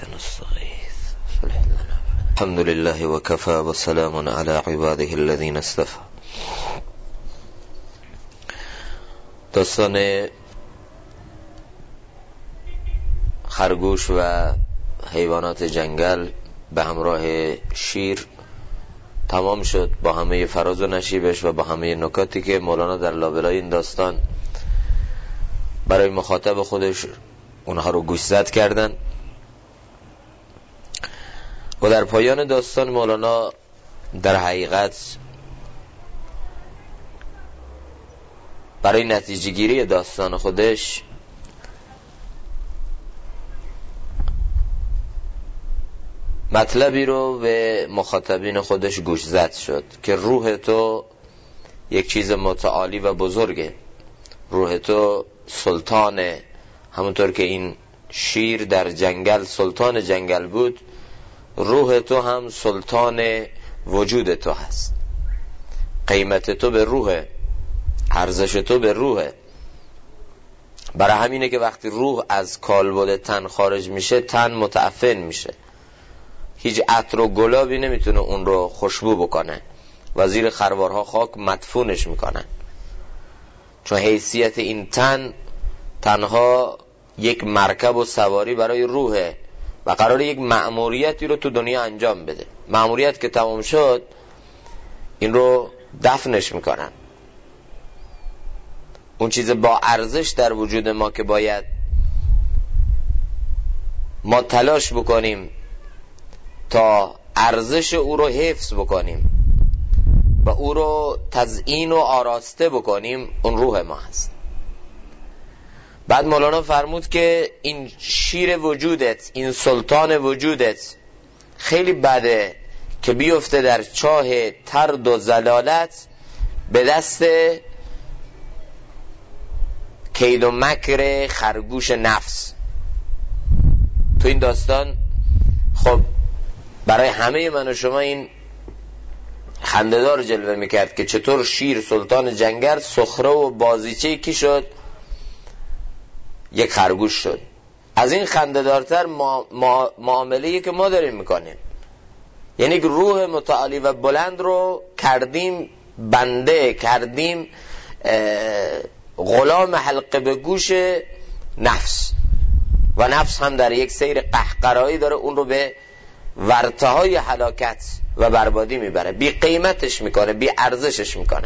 نستغيث الحمد لله وكفى وسلام على عباده الذين اصطفى. داستان خرگوش و حیوانات جنگل به همراه شیر تمام شد با همه فراز و نشیبش و با همه نکاتی که مولانا در لابلای این داستان برای مخاطب خودش اونها رو گوشزد کردن. و در پایان داستان مولانا در حقیقت برای نتیجه گیری داستان خودش مطلبی رو به مخاطبین خودش گوشزد شد که روح تو یک چیز متعالی و بزرگه، روح تو سلطانه، همونطور که این شیر در جنگل سلطان جنگل بود، روح تو هم سلطان وجود تو هست. قیمت تو به روحه، ارزش تو به روحه. برای همینه که وقتی روح از کالبد تن خارج میشه تن متعفن میشه، هیچ عطر و گلابی نمیتونه اون رو خوشبو بکنه و زیر خروارها خاک مدفونش میکنن، چون حیثیت این تن تنها یک مرکب و سواری برای روحه و قرار یک مأموریتی رو تو دنیا انجام بده. مأموریت که تمام شد این رو دفنش میکنن. اون چیز با ارزش در وجود ما که باید ما تلاش بکنیم تا ارزش او رو حفظ بکنیم و او رو تزیین و آراسته بکنیم، اون روح ما هست. بعد مولانا فرمود که این شیر وجودت، این سلطان وجودت خیلی بده که بیفته در چاه ترد و زلالت به دست کید و مکر خرگوش نفس. تو این داستان خب برای همه من و شما این خنده‌دار جلوه میکرد که چطور شیر سلطان جنگل سخره و بازیچه کی شد؟ یک خرگوش شد. از این خنده‌دارتر معامله‌ای که ما داریم میکنیم، یعنی روح متعالی و بلند رو کردیم بنده، کردیم غلام حلقه به گوش نفس و نفس هم در یک سیر قهقرایی داره اون رو به ورطه‌های هلاکت و بربادی میبره، بی قیمتش میکنه، بی ارزشش میکنه.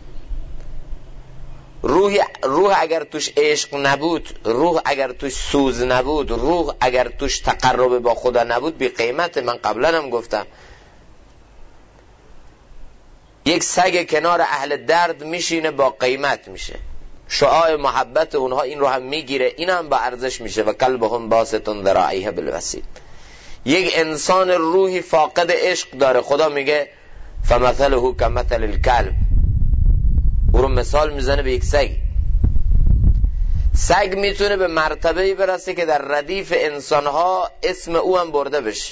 روح اگر توش عشق نبود، روح اگر توش سوز نبود، روح اگر توش تقرب با خدا نبود، بی قیمت. من قبلا هم گفتم یک سگ کنار اهل درد میشینه با قیمت میشه، شعاع محبت اونها این رو هم میگیره، این هم با ارزش میشه. و کلبهم باسط ذراعیه بالوسیط. یک انسان روحی فاقد عشق داره، خدا میگه فمثله کمثل الکلب، او رو مثال میزنه به یک سگ. سگ میتونه به مرتبه‌ای برسه که در ردیف انسانها اسم او هم برده بشه،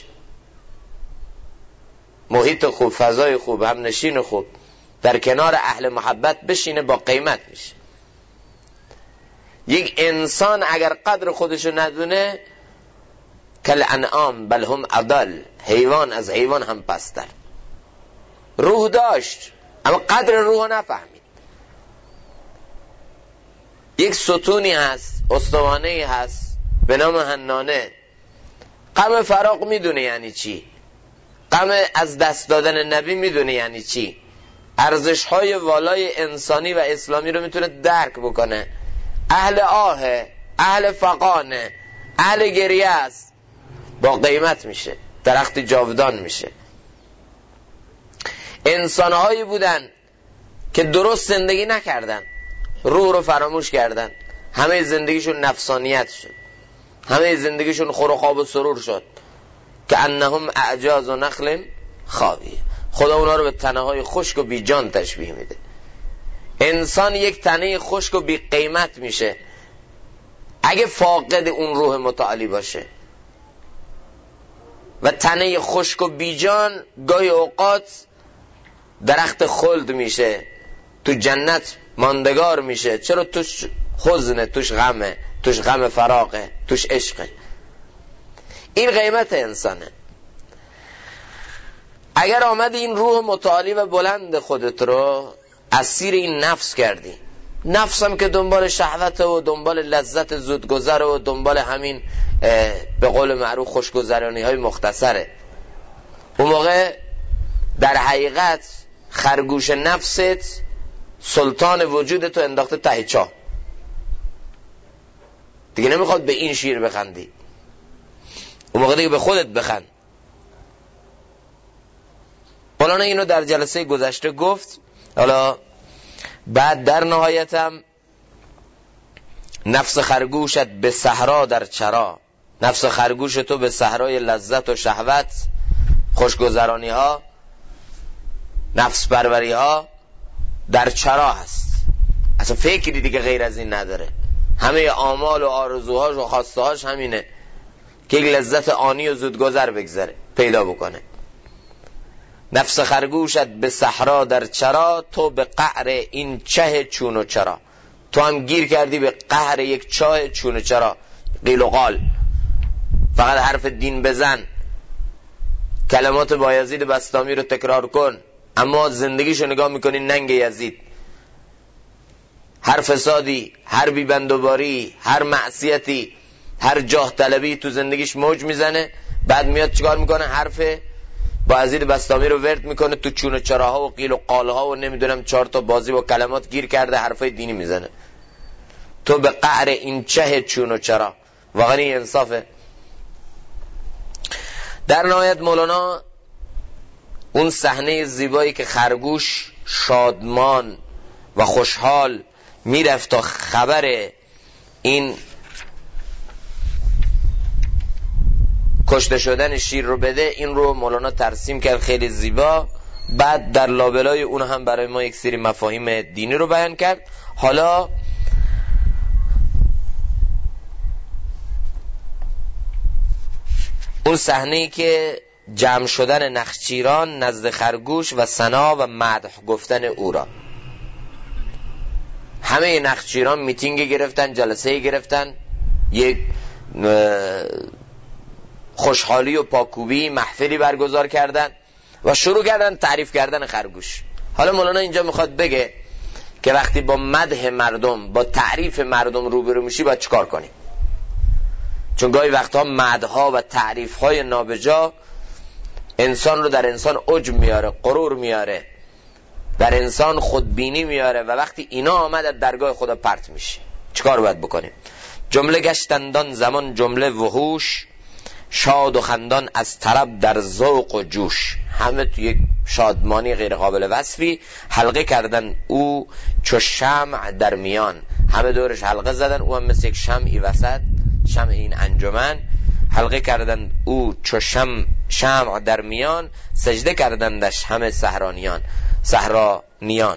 محیط خوب، فضای خوب، همنشین خوب، در کنار اهل محبت بشینه، با قیمت میشه. یک انسان اگر قدر خودشو ندونه کل انعام بل هم اضل، حیوان از حیوان هم پستر. روح داشت اما قدر روح نفهمید. یک ستونی هست، استوانه‌ای هست به نام حنانه. غم فراق میدونه یعنی چی، غم از دست دادن نبی میدونه یعنی چی، ارزش‌های والای انسانی و اسلامی رو میتونه درک بکنه. اهل آهه، اهل فقانه، اهل گریه است، با قیمت میشه، درخت جاودان میشه. انسانهایی بودن که درست زندگی نکردن، روح رو فراموش کردن، همه زندگیشون نفسانیت شد، همه زندگیشون خور و خواب و سرور شد، که انهم اعجاز و نخل خاویه. خدا اونا رو به تنه‌های خشک و بی جان تشبیه میده. انسان یک تنه خشک و بی قیمت میشه اگه فاقد اون روح متعالی باشه، و تنه خشک و بی جان گاهی اوقات درخت خلد میشه، تو جنت ماندگار میشه. چرا؟ توش حزنه، توش غمه، توش غم فراقه، توش عشقه. این قیمت انسانه. اگر آمدی این روح متعالی و بلند خودت رو اسیر این نفس کردی، نفس هم که دنبال شهوت و دنبال لذت زودگذر و دنبال همین به قول معروف خوشگذرانی های مختصره، اون موقع در حقیقت خرگوش نفست سلطان وجودتو انداخته ته چاه، دیگه نمیخواد به این شیر بخندی، اون موقع دیگه به خودت بخند. مولانا اینو در جلسه گذشته گفت. حالا بعد در نهایتم نفس خرگوشت به صحرا در چرا، نفس خرگوش تو به صحرای لذت و شهوت، خوشگذرانی ها، نفس پروری ها در چرا هست، اصلا فکری دیگه غیر از این نداره، همه آمال و آرزوهاش و خواستهاش همینه که یک لذت آنی و زودگذر بگذره پیدا بکنه. نفس خرگوشت به صحرا در چرا، تو به قعر این چه چون و چرا، تو هم گیر کردی به قهر یک چاه چون و چرا، قیل و قال، فقط حرف دین بزن، کلمات بایزید بسطامی رو تکرار کن، اما زندگیشو نگاه میکنی ننگ یزید، هر فسادی، هر بیبندوباری، هر معصیتی، هر جاه طلبی تو زندگیش موج میزنه، بعد میاد چیکار میکنه؟ حرف بایزید بسطامی رو ورد میکنه، تو چون و چراها و قیل و قالها و نمیدونم 4 تا بازی و کلمات گیر کرده، حرفای دینی میزنه. تو به قعر این چه چون و چرا، واقعا این انصافه. در نهایت مولانا اون صحنه زیبایی که خرگوش شادمان و خوشحال میرفت تا خبر این کشته شدن شیر رو بده، این رو مولانا ترسیم کرد خیلی زیبا. بعد در لابلای اون هم برای ما یک سری مفاهیم دینی رو بیان کرد. حالا اون صحنه‌ای که جمع شدن نخچیران نزد خرگوش و ثنا و مدح گفتن او را، همه نخچیران میتینگ گرفتن، جلسه گرفتن، یک خوشحالی و پاکوبی محفلی برگزار کردن و شروع کردن تعریف کردن خرگوش. حالا مولانا اینجا میخواد بگه که وقتی با مدح مردم، با تعریف مردم روبرو میشی باید چیکار کنی، چون گاهی وقتها مدحها و تعریفهای نابجا انسان رو در انسان عجب میاره، غرور میاره، در انسان خودبینی میاره و وقتی اینا آمد از درگاه خدا پرت میشه. چیکار باید بکنیم؟ جمله گشتندان زمان جمله وحوش، شاد و خندان از طرب در ذوق و جوش، همه تو یک شادمانی غیر قابل وصفی حلقه کردن او چو شمع در میان، همه دورش حلقه زدن، او هم مثل یک شمعی وسط، شمع این انجمن، حلقه کردن او چو شمع در میان، سجده کردندش همه صحرانیان،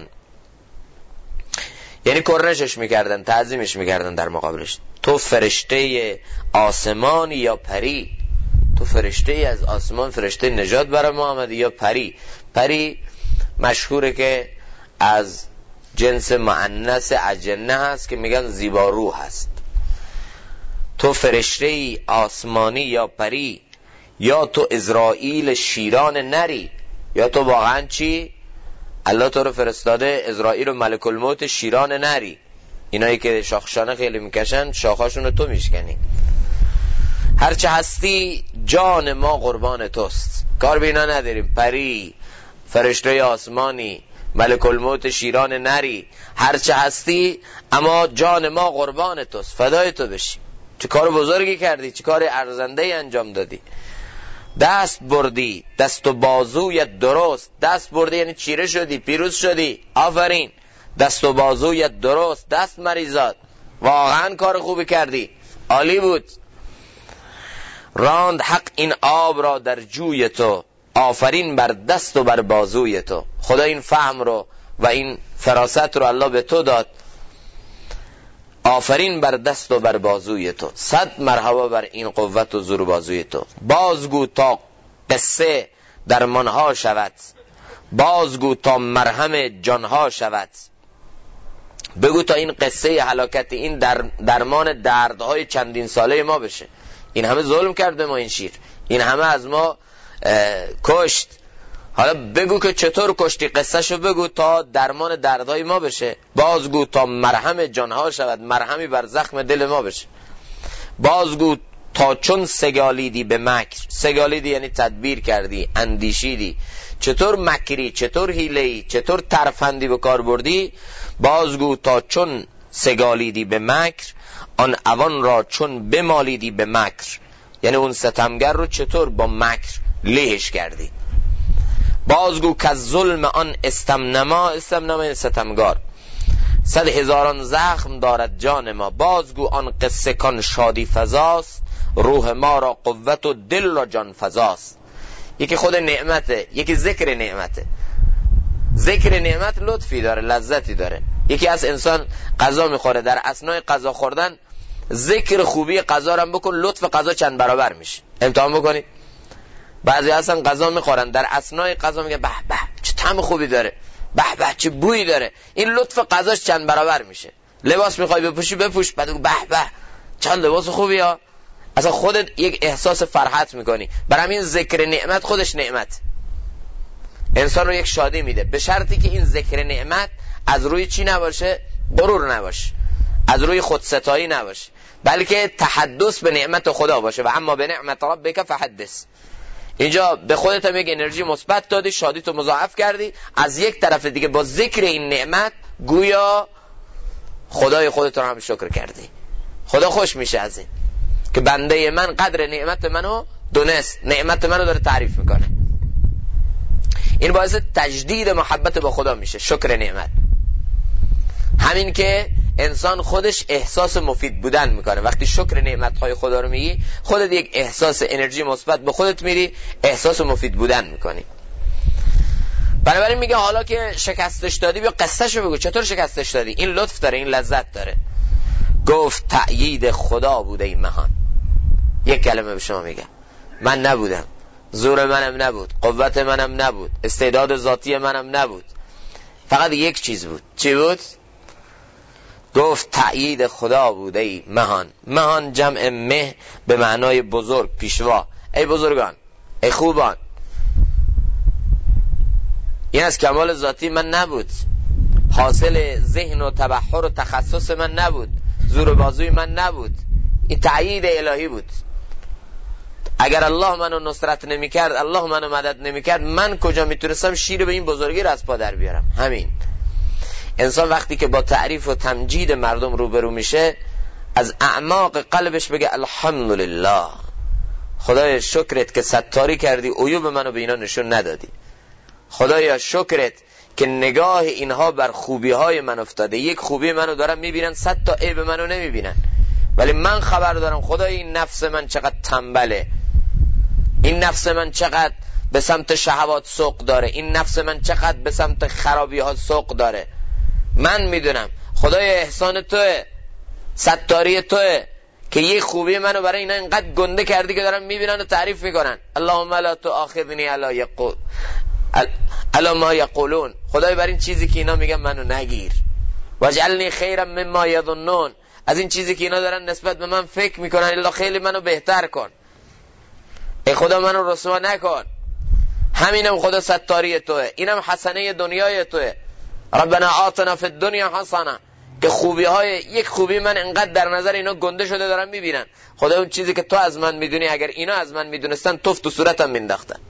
یعنی کرنشش میکردن، تعظیمش میکردن در مقابلش. تو فرشته آسمان یا پری، تو فرشته از آسمان، فرشته نجات برای ما آمدی یا پری. پری مشهوره که از جنس مؤنث اجنه هست که میگن زیباروح هست. تو فرشته آسمانی یا پری، یا تو ازرائیل شیران نری، یا تو واقعا چی؟ الله تو رو فرستاده ازرائیل و ملک الموت شیران نری، اینایی که شاخشانه خیلی میکشن شاخاشون رو تو میشکنی. هرچه هستی جان ما قربان توست، کار بینا نداریم، پری، فرشته آسمانی، ملک الموت شیران نری، هرچه هستی اما جان ما قربان توست، فدای تو بشیم. چه کار بزرگی کردی، چه کار ارزنده‌ای انجام دادی. دست بردی دست و بازویت درست، دست بردی یعنی چیره شدی، پیروز شدی، آفرین. دست و بازویت درست، دست مریزاد، واقعا کار خوبی کردی، عالی بود. راند حق این آب را در جوی تو، آفرین بر دست و بر بازوی تو. خدا این فهم رو و این فراست رو الله به تو داد، آفرین بر دست و بر بازوی تو، 100 مرحبا بر این قوت و زور بازوی تو. بازگو تا قصه درمانها شود، بازگو تا مرهم جانها شود. بگو تا این قصه هلاکت، این درمان دردهای چندین ساله ما بشه. این همه ظلم کرد به ما این شیر، این همه از ما کشت، حالا بگو که چطور کشتی، قصهشو بگو تا درمان دردهای ما بشه، بازگو تا مرهم جانها شود، مرهمی بر زخم دل ما بشه، بازگو تا چون سگالیدی به مکر، سگالیدی یعنی تدبیر کردی، اندیشیدی، چطور مکری، چطور حیله‌ای، چطور ترفندی به کار بردی، بازگو تا چون سگالیدی به مکر، آن اوان را چون بمالیدی به مکر، یعنی اون ستمگر رو چطور با مکر لیهش کردی. بازگو که ظلم آن استمنما، استمنما ستمگار، 100,000 زخم دارد جان ما، بازگو آن قصه کان شادی فزاست، روح ما را قوت و دل را جان فزاست. یکی خود نعمته، یکی ذکر نعمته. ذکر نعمت لطفی داره، لذتی داره. یکی از انسان غذا میخوره، در اثنای غذا خوردن ذکر خوبی غذا رو بکن، لطف غذا چند برابر میشه. امتحان بکنید. بعضی اصلا غذا میخورن، در اثنای غذا میگن به به چه طعم خوبی داره، به به چه بویی داره، این لطف غذاش چند برابر میشه. لباس میخوای بپوشی بپوش، بعد به به چند لباس خوبی ها، اصلا خودت یک احساس فرحت میکنی. برای همین ذکر نعمت خودش نعمت انسان رو یک شادی میده، به شرطی که این ذکر نعمت از روی چی نباشه؟ غرور نباشه، از روی خودستایی نباشه، بلکه تحدث به نعمت خدا باشه. و اما به نعمت ربک فحدث. اینجا به خودت هم یک انرژی مثبت دادی، شادی تو مضاعف کردی، از یک طرف دیگه با ذکر این نعمت گویا خدای خودت رو هم شکر کردی. خدا خوش میشه از این که بنده من قدر نعمت منو دونست، نعمت منو داره تعریف میکنه. این باعث تجدید محبت با خدا میشه، شکر نعمت. همین که انسان خودش احساس مفید بودن میکنه. وقتی شکر نعمتهای خدا رو میگی، خودت یک احساس انرژی مثبت به خودت میری، احساس مفید بودن میکنی. بنابراین میگه حالا که شکستش دادی بیا قصهشو بگو، چطور شکستش دادی؟ این لطف داره، این لذت داره. گفت تأیید خدا بوده این مهان. یک کلمه به شما میگم، من نبودم، زور منم نبود، قوت منم نبود، استعداد ذاتی منم نبود، فقط یک چیز بود. چی بود؟ گفت تأیید خدا بوده ای مهان. مهان جمع مه به معنای بزرگ، پیشوا. ای بزرگان، ای خوبان. این از کمال ذاتی من نبود، حاصل ذهن و تبحر و تخصص من نبود، زور و بازوی من نبود، این تأیید الهی بود. اگر الله منو نصرت نمی کرد، الله منو مدد نمی کرد، من کجا میتونستم شیر به این بزرگی رو از پا در بیارم؟ همین. انسان وقتی که با تعریف و تمجید مردم روبرو میشه، از اعماق قلبش بگه الحمدلله، خدایا شکرت که ستاری کردی، عیوب منو به اینا نشون ندادی. خدایا شکرت که نگاه اینها بر خوبی های من افتاده، یک خوبی منو دارن میبینن، 100 تا عیب منو نمیبینن، ولی من خبر دارم خدای این نفس من چقدر تنبله، این نفس من چقدر به سمت شهوات سوق داره، این نفس من چقدر به سمت خرابی ها سوق داره. من میدونم خدای احسان توه، ستاری توه که یه خوبی منو برای اینا اینقدر گنده کردی که دارن میبینن و تعریف میکنن. اللهم لا تؤاخذنی علی ما یقولون. خدای بر این چیزی که اینا میگن منو نگیر، واجعلنی خیرا مما یظنون. از این چیزی که اینا دارن نسبت به من فکر میکنن الا خیلی منو بهتر کن. ای خدا منو رسوا نکن. همینم خدا ستاری توه، اینم حسنه دنیای توه. ربنا آتنا فی الدنیا حسنه، که خوبی های یک خوبی من انقدر در نظر اینا گنده شده دارن میبینن. خدا اون چیزی که تو از من میدونی اگر اینا از من میدونستن توف تو صورتم مینداختن.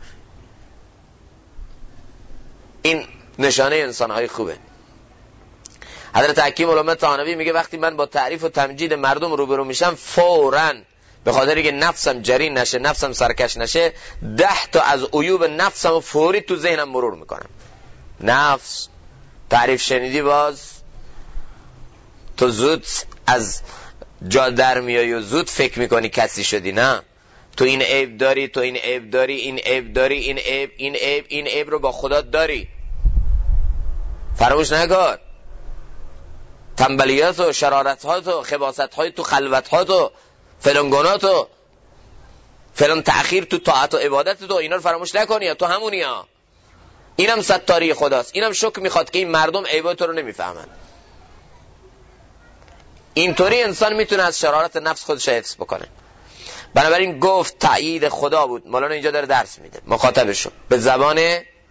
این نشانه انسانهای خوبه. حضرت حکیم علامه طحاوی میگه وقتی من با تعریف و تمجید مردم روبرو میشم، فوراً به خاطر که نفسم جری نشه، نفسم سرکش نشه، 10 تا از عیوب نفسم فوری تو ذهنم مرور میکنم. نفس تعریف شنیدی، باز تو زود از جا در میای و زود فکر میکنی کسی شدی. نه، تو این عیب داری، تو این عیب داری، این عیب داری، این عیب رو با خدا داری. فراموش نکن. تنبلیات و شرارتات و خباست‌های تو خلوت‌هات و فلان گناهات و فلان تأخیر تو طاعت و عبادت تو، اینا رو فراموش نکنی، تو همونی ها. اینم ستاری خداست. اینم شکر میخواد که این مردم عیبات رو نمیفهمن. اینطوری انسان میتونه از شرارت نفس خودش حفظ بکنه. بنابراین گفت تأیید خدا بود. مولانا اینجا داره درس میده مخاطبشو به زبان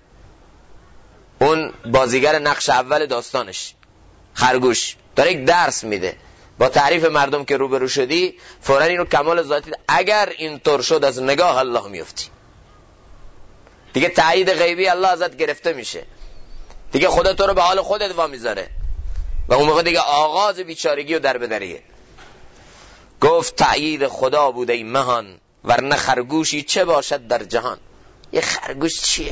اون بازیگر نقش اول داستانش، خرگوش، داره یک درس میده با تعریف مردم که روبرو شدی فوراً اینو کمال ذاتی، اگر اینطور شد از نگاه الله میفتی. دیگه تأیید غیبی الله ازت گرفته میشه، دیگه خدا تو رو به حال خودت وا میذاره و اون موقع دیگه آغاز بیچارگی و دربدریه. گفت تأیید خدا بود ای مهان، ورنه خرگوشی چه باشد در جهان. یه خرگوش چیه؟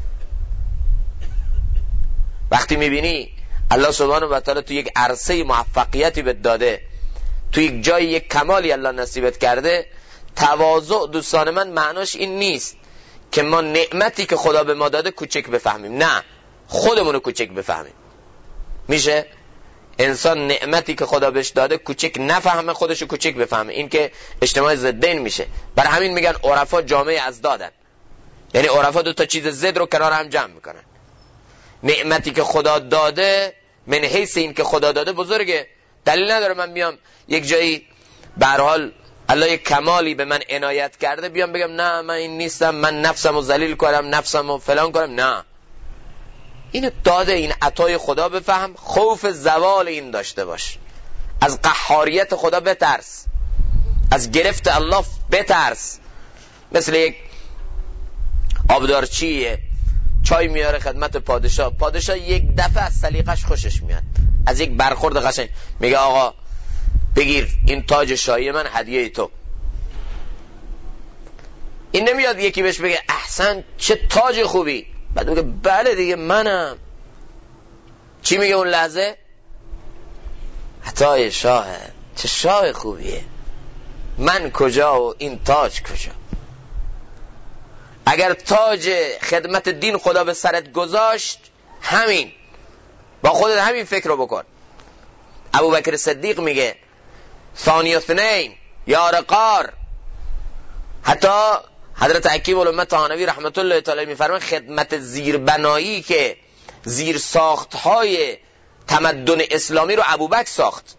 وقتی میبینی الله سبحانه و تعالی تو یک عرصه موفقیتی بهت داده، تو یک جای یک کمالی الله نصیبت کرده، تواضع دوستان من معناش این نیست که ما نعمتی که خدا به ما داده کوچک بفهمیم، نه، خودمونو کوچک بفهمیم. میشه انسان نعمتی که خدا بهش داده کوچک نفهمه، خودشو کوچک بفهمه، این که اجتماع ضدین میشه. برای همین میگن عرفا جامعه از دادن، یعنی عرفا دو تا چیز ضد رو کنار هم جمع میکنن. نعمتی که خدا داده من حیث این که خدا داده بزرگه، دلیل نداره من بیام یک جایی به هر حال الله یک کمالی به من عنایت کرده بیام بگم نه من این نیستم، من نفسمو ذلیل کنم، نفسمو فلان کنم. نه، اینو داده، این عطای خدا بفهم، خوف زوال این داشته باش، از قهاریت خدا بترس، از گرفت الله بترس. مثل یک آبدارچیه چای میاره خدمت پادشاه، پادشاه یک دفعه از سلیقش خوشش میاد، از یک برخورد قشنگ میگه آقا بگیر این تاج شاهی من هدیه تو. این نمیاد یکی بهش بگه احسن چه تاج خوبی، بعد بگه بله دیگه منم. چی میگه اون لحظه؟ عطای شاهه، چه شاه خوبیه، من کجا و این تاج کجا. اگر تاج خدمت دین خدا به سرت گذاشت، همین با خودت همین فکر رو بکن. ابوبکر صدیق میگه ثانی اثنین یار قار. حتی حضرت حکیم الامه طحاوی رحمت الله تعالی میفرمان خدمت زیربنایی که زیر ساختهای تمدن اسلامی رو ابوبکر ساخت.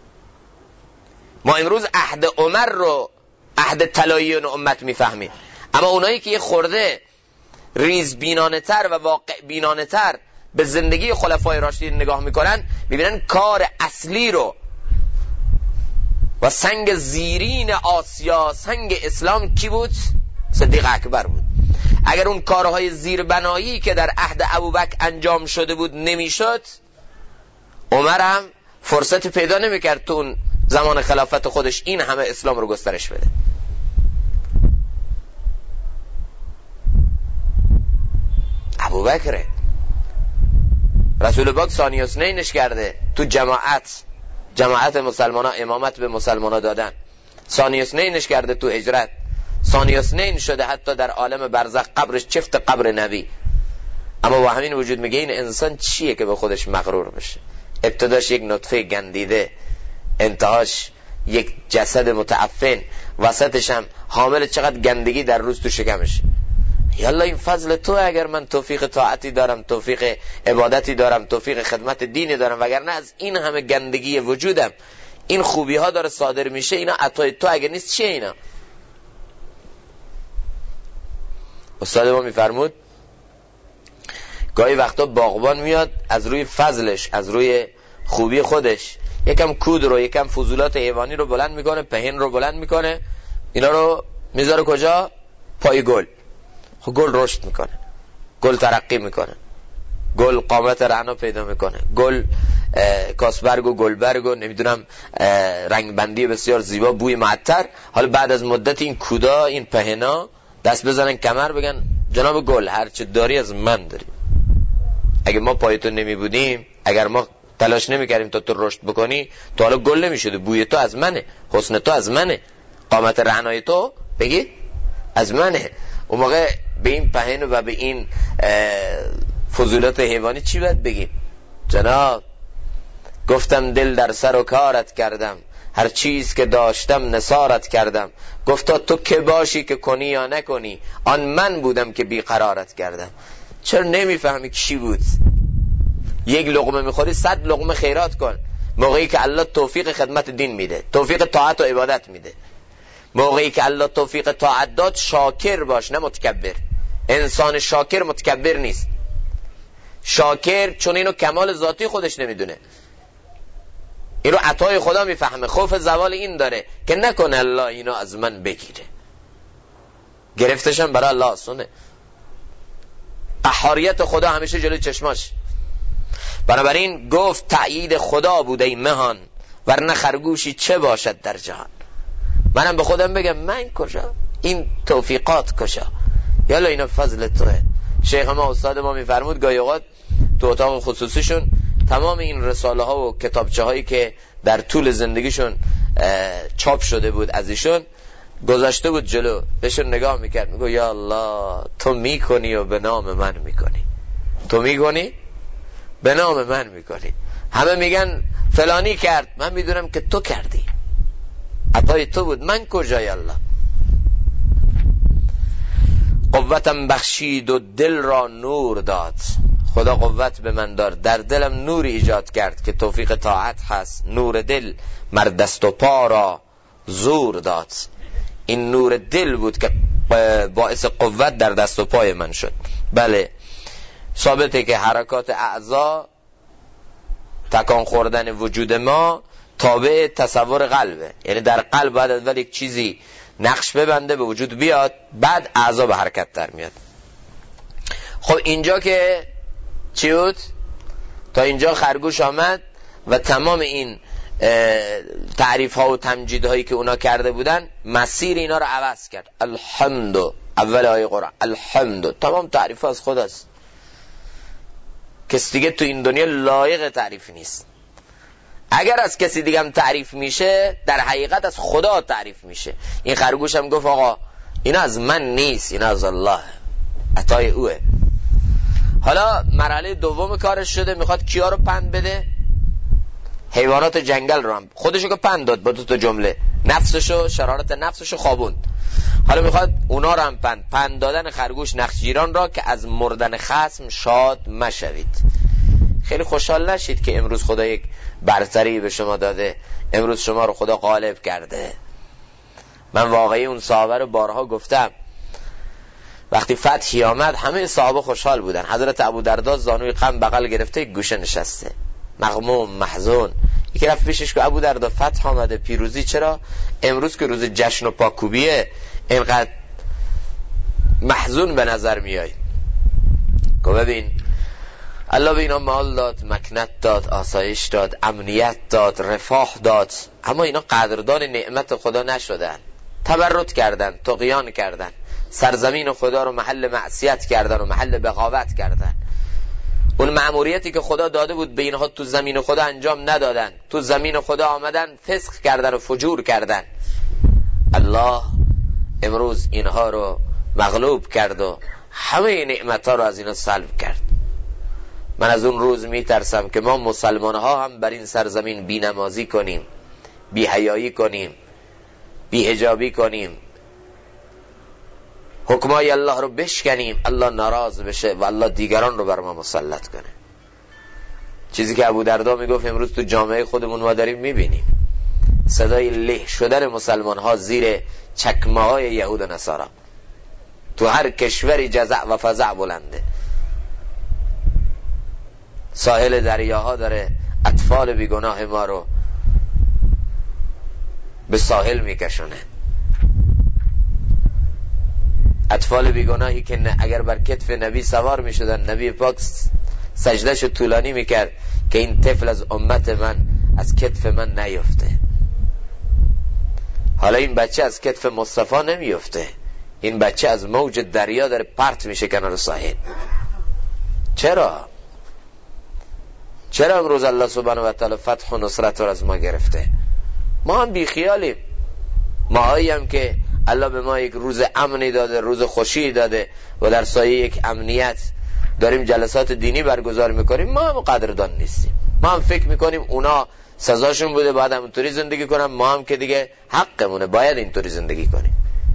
ما امروز عهد عمر رو عهد طلایی اون امت میفهمیم، اما اونایی که یه خورده ریز بینانه تر و واقع بینانه تر به زندگی خلفای راشدین نگاه میکنن، میبینن کار اصلی رو و سنگ زیرین آسیا، سنگ اسلام کی بود؟ صدیق اکبر بود. اگر اون کارهای زیربنایی که در عهد ابوبکر انجام شده بود نمیشد، عمر هم فرصتی پیدا نمیکرد تو اون زمان خلافت خودش این همه اسلام رو گسترش بده. ابوبکر رسول پاک ثانی اثنینش کرده تو جماعت مسلمانا، امامت به مسلمانا دادن. ثانی اثنینش کرده تو هجرت. ثانی اثنین شده حتی در عالم برزخ، قبرش چفت قبر نبی. اما با همین وجود میگه این انسان چیه که به خودش مغرور بشه؟ ابتداش یک نطفه گندیده، انتهاش یک جسد متعفن، وسطش هم حامل چقدر گندگی در روز تو شکمش. یالله این فضل تو، اگر من توفیق طاعتی دارم، توفیق عبادتی دارم، توفیق خدمت دینی دارم، وگرنه از این همه گندگی وجودم این خوبی ها داره صادر میشه، اینا عطای تو، اگر نیست چیه اینا؟ استاد ما میفرمود گاهی وقتا باغبان میاد از روی فضلش، از روی خوبی خودش یکم کود رو، یکم فضولات حیوانی رو بلند میکنه، پهن رو بلند میکنه، اینا رو میذاره کجا؟ پای گل. خب گل رشد میکنه، گل ترقی میکنه، گل قامت رعنا پیدا میکنه، گل کاسبرگ و گلبرگ و نمیدونم رنگبندی بسیار زیبا، بوی معطر. حالا بعد از مدت این کودا، این پهنا دست بزنن کمر بگن جناب گل هرچه داری از من داری. اگه ما پای تو نمی بودیم، اگر ما تلاش نمی کردیم تا تو رشد بکنی، تو حالا گل نمی شده. بوی تو از منه، حسن تو از منه، قامت رعنای تو بگی از منه. اون موقع به این پهن و به این فضولات حیوانی چی باید بگیم؟ جناب گفتم دل در سر و کارت کردم، هر چیز که داشتم نثارت کردم. گفتا تو که باشی که کنی یا نکنی، آن من بودم که بیقرارت کردم. چرا نمیفهمی کی بود؟ یک لقمه میخوری 100 لقمه خیرات کن، موقعی که الله توفیق خدمت دین میده، توفیق طاعت و عبادت میده. موقعی که الله توفیق طاعت داد شاکر باش نه متکبر. انسان شاکر متکبر نیست. شاکر چون اینو کمال ذاتی خودش نمیدونه، اینو عطای خدا میفهمه، خوف زوال این داره که نکنه الله اینو از من بگیره. گرفتشم برای الله آسونه. قهاریت خدا همیشه جلوی چشماش. بنابراین گفت تأیید خدا بوده ای مهان، ورنه خرگوشی چه باشد در جهان. منم به خودم بگم من کجا، این توفیقات کجا، یالا اینا فضل توه. شیخ ما استاد ما میفرمود گاهی اوقات تو اتاق خصوصیشون تمام این رساله ها و کتابچه هایی که در طول زندگیشون چاپ شده بود از ایشون گذاشته بود جلو، بهشون نگاه میکرد، میگو یا الله تو میکنی و به نام من میکنی، تو میکنی به نام من میکنی. همه میگن فلانی کرد، من میدونم که تو کردی، عطای تو بود، من کجای الله. قوتم بخشید و دل را نور داد. خدا قوت به من داد، در دلم نوری ایجاد کرد که توفیق طاعت هست. نور دل مر دست و پا را زور داد. این نور دل بود که باعث قوت در دست و پای من شد. بله ثابته که حرکات اعضا، تکان خوردن وجود ما تابع تصور قلبه. یعنی در قلب باید اول یک چیزی نقش ببنده به وجود بیاد، بعد اعضا به حرکت در میاد. خب اینجا که چی بود؟ تا اینجا خرگوش آمد و تمام این تعریف ها و تمجید هایی که اونا کرده بودن مسیر اینا رو عوض کرد. الحمد، اول آیه قرآن الحمد، تمام تعریف ها از خداست، کسی دیگه تو این دنیا لایق تعریف نیست. اگر از کسی دیگه هم تعریف میشه در حقیقت از خدا تعریف میشه. این خرگوش هم گفت آقا اینا از من نیست، اینا از الله، عطای اوه. حالا مرحله دوم کارش شده، میخواد کیا رو پند بده؟ حیوانات جنگل رو هم خودشو که پند داد با دو تا جمله، نفسشو، شرارت نفسشو خوابوند. حالا میخواد اونا رو هم پند دادن خرگوش نخجیران را که از مردن خصم شاد مشوید. خیلی خوشحال نشید که امروز خدا یک برتری به شما داده، امروز شما رو خدا غالب کرده. من واقعی اون صحابه رو بارها گفتم، وقتی فتحی آمد همه صحابه خوشحال بودن. حضرت ابودردا زانوی غم بغل گرفته یک گوشه نشسته، مغموم محزون. یکی رفت پیشش که ابودردا فتح آمده، پیروزی، چرا امروز که روز جشن و پاکوبیه اینقدر محزون به نظر میای؟ که ببین الله به اینا مال داد، مکنت داد، آسایش داد، امنیت داد، رفاه داد، اما اینا قدردان نعمت خدا نشدن، تبرد کردن، طغیان کردن، سرزمین خدا رو محل معصیت کردن و محل بغاوت کردن. اون مأموریتی که خدا داده بود به اینها تو زمین خدا انجام ندادن، تو زمین خدا آمدن فسق کردن و فجور کردن. الله امروز اینها رو مغلوب کرد و همه نعمتها رو از اینا سلب کرد. من از اون روز میترسم که ما مسلمان ها هم بر این سرزمین بی نمازی کنیم، بی حیایی کنیم، بی حجابی کنیم، حکمای الله رو بشکنیم، الله ناراض بشه و الله دیگران رو بر ما مسلط کنه. چیزی که ابودردا میگفت امروز تو جامعه خودمون ما داریم میبینیم، صدای له شدن مسلمان ها زیر چکمه های یهود و نصارا. تو هر کشوری جزع و فزع بلنده، ساحل دریاها داره اطفال بیگناه ما رو به ساحل میکشونه. اطفال بیگناهی که اگر بر کتف نبی سوار میشدن، نبی پاک سجدهش طولانی میکرد که این طفل از امت من از کتف من نیفته. حالا این بچه از کتف مصطفی نمیفته، این بچه از موج دریا داره پرت میشه کنار ساحل. چرا امروز الله سبحانه و تعالی فتح و نصرت رو از ما گرفته؟ ما هم بیخیالیم، ما هاییم که الله به ما یک روز امنی داده، روز خوشی داده و در سایه یک امنیت داریم جلسات دینی برگزار میکنیم. ما هم قدردان نیستیم، ما هم فکر میکنیم اونا سزاشون بوده باید همونطوری زندگی کنم، ما هم که دیگه حقمونه باید اینطوری زندگی کنیم.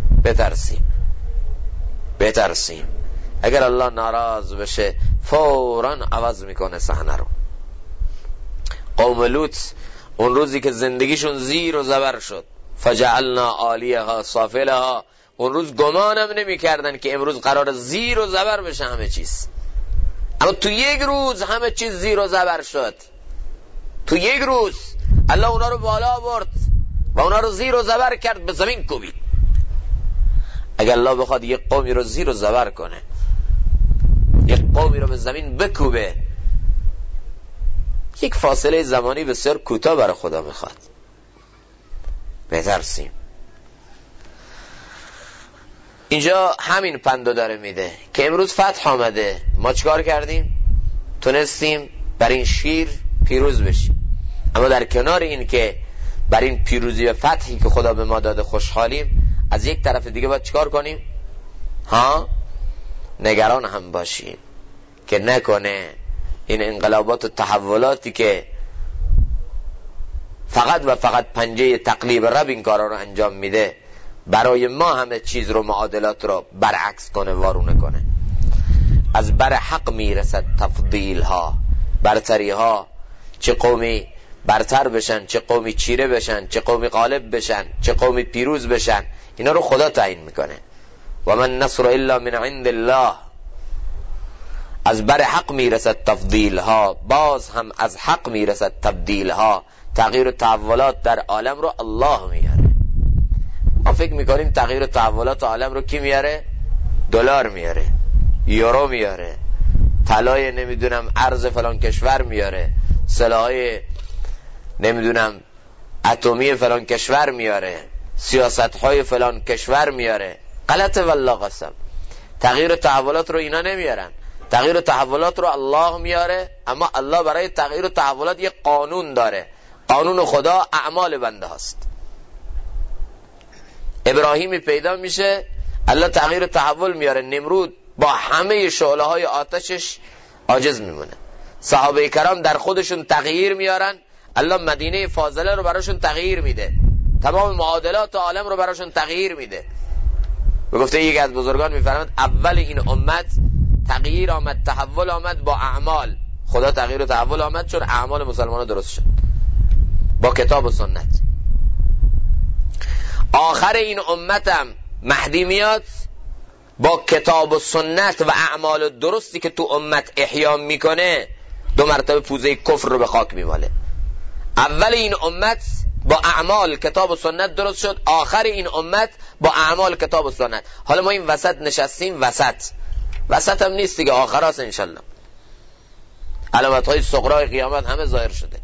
بترسیم. اگر الله ناراض بشه فوراً عوض میکنه صحنه رو. قوم لوط اون روزی که زندگیشون زیر و زبر شد فجعلنا عالیها سافلها. اون روز گمانم نمی کردن که امروز قرار زیر و زبر بشه همه چیز، اما تو یک روز همه چیز زیر و زبر شد. تو یک روز الله اونا رو بالا برد و اونا رو زیر و زبر کرد، به زمین کوبید. اگر الله بخواد یک قومی رو زیر و زبر کنه، یک قومی رو به زمین بکوبه، یک فاصله زمانی بسیار کوتاه برای خدا میخواد. بترسیم. اینجا همین پندو داره میده که امروز فتح آمده، ما چیکار کردیم؟ تونستیم بر این شیر پیروز بشیم، اما در کنار این که بر این پیروزی و فتحی که خدا به ما داده خوشحالیم، از یک طرف دیگه باید چیکار کنیم؟ نگران هم باشیم که نکنه این انقلابات و تحولاتی که فقط و فقط پنجه تقلیب رب این کارا رو انجام میده، برای ما همه چیز رو، معادلات رو برعکس کنه، وارونه کنه. از بر حق میرسد تفضیل ها، برتری ها. چه قومی برتر بشن، چه قومی چیره بشن، چه قومی غالب بشن، چه قومی پیروز بشن، اینا رو خدا تعیین میکنه. و من نصر الا من عند الله. از بر حق میرسد تفضیل ها، باز هم از حق میرسد تبدیل ها. تغییر و تحولات در عالم رو الله میاره. ما فکر میکنیم تغییر و تحولات عالم رو کی میاره؟ دلار میاره، یورو میاره، طلای نمیدونم ارز فلان کشور میاره، سلاحای نمیدونم اتمی فلان کشور میاره، سیاستهای فلان کشور میاره. غلطه والله قسم. تغییر و تحولات رو اینا نمیارن، تغییر و تحولات رو الله میاره. اما الله برای تغییر و تحولات یک قانون داره. قانون خدا اعمال بنده هاست. ابراهیمی پیدا میشه، الله تغییر و تحول میاره. نمرود با همه شعله های آتشش عاجز میمونه. صحابه کرام در خودشون تغییر میارن، الله مدینه فاضله رو براشون تغییر میده، تمام معادلات عالم رو براشون تغییر میده. به گفته یک از بزرگان میفرماد اول این امت تغییر آمد، تحول آمد با اعمال. خدا تغییر و تحول آمد چون اعمال مسلمانان درست شد با کتاب و سنت. آخر این امتم مهدی میاد با کتاب و سنت و اعمال درستی که تو امت احیا میکنه، 2 مرتبه پوزه کفر رو به خاک میماله. اول این امت با اعمال کتاب و سنت درست شد، آخر این امت با اعمال کتاب و سنت. حالا ما این وسط نشستیم، وسط هم نیست دیگه، آخر هست انشالله. علامت های صغرای قیامت همه ظاهر شده.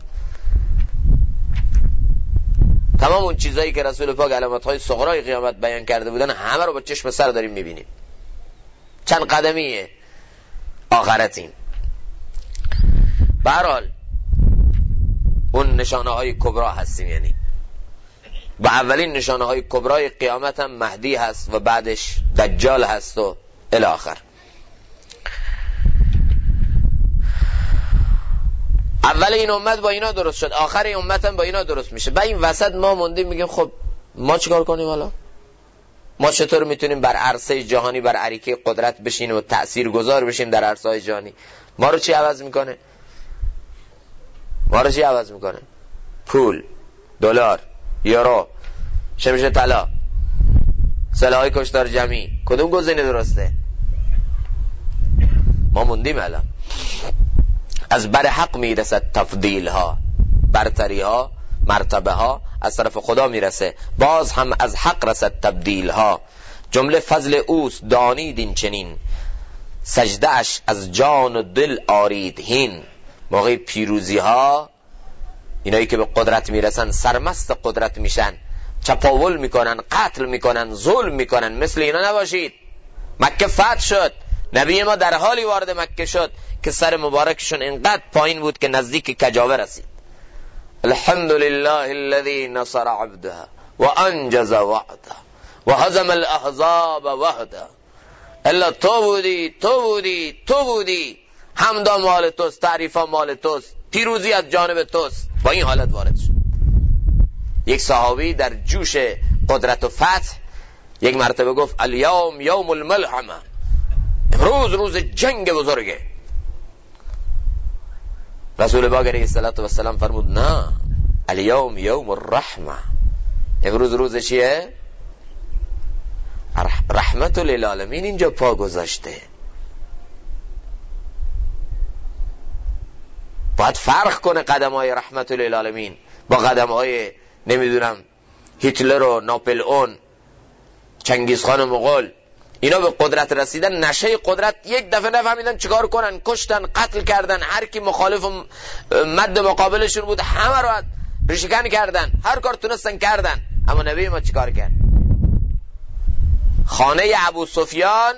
تمام اون چیزایی که رسول پاک علامت های صغرای قیامت بیان کرده بودن همه رو با چشم سر داریم میبینیم. چند قدمیه آخرتیم. به هر حال اون نشانه های کبرا هستیم، یعنی با اولین نشانه های کبرای قیامت هم مهدی هست و بعدش دجال هست و الی آخر. اول این امت با اینا درست شد، آخر این امت هم با اینا درست میشه. با این وسط ما موندیم میگیم خب ما چیکار کنیم؟ حالا ما چطور میتونیم بر عرصه جهانی بر اریکه قدرت بشینیم و تأثیرگذار بشیم در عرصه‌های جهانی؟ ما رو چی عوض میکنه؟ پول، دلار، یورو، شمش طلا، سلاح‌های کشتار جمعی. کدوم گزینه درسته؟ ما موندیم الان. از بر حق میرسد تفضیل ها، برتری ها، مرتبه ها از طرف خدا میرسه، باز هم از حق رسد تبدیل ها. جمله فضل اوست دانید این چنین، سجده اش از جان و دل آرید هین. موقع پیروزی ها اینایی که به قدرت میرسن سرمست قدرت میشن، چپاول میکنن، قتل میکنن، ظلم میکنن. مثل اینا نباشید. مکه فتح شد، نبی ما در حالی وارد مکه شد که سر مبارکشون اینقدر پایین بود که نزدیک کجاوه رسید. الحمدلله الذي نصر عبده و انجز وعده و هزم الاحزاب وحده. الا تو بودی، حمدا مال توست، تعریفا مال توست، پیروزی از جانب توست. با این حالت وارد شد. یک صحابی در جوش قدرت و فتح یک مرتبه گفت الیوم یوم الملحمه، امروز روز جنگ بزرگه. رسول پاک علیه الصلوة و السلام فرمود نه، الیوم یوم الرحمه، امروز روز چیه؟ رحمت للعالمین اینجا پا گذاشته. باید فرق کنه قدم های رحمت للعالمین با قدم های نمیدونم هیتلر و ناپلئون، چنگیزخان مغول. اینا به قدرت رسیدن، نشه قدرت، یک دفعه نفهمیدن چیکار کنن، کشتن، قتل کردن، هر کی مخالف و مد مقابلشون بود همه رو ریشه‌کن کردن، هر کار تونستن کردن. اما نبی ما چیکار کرد؟ خانه ابو سفیان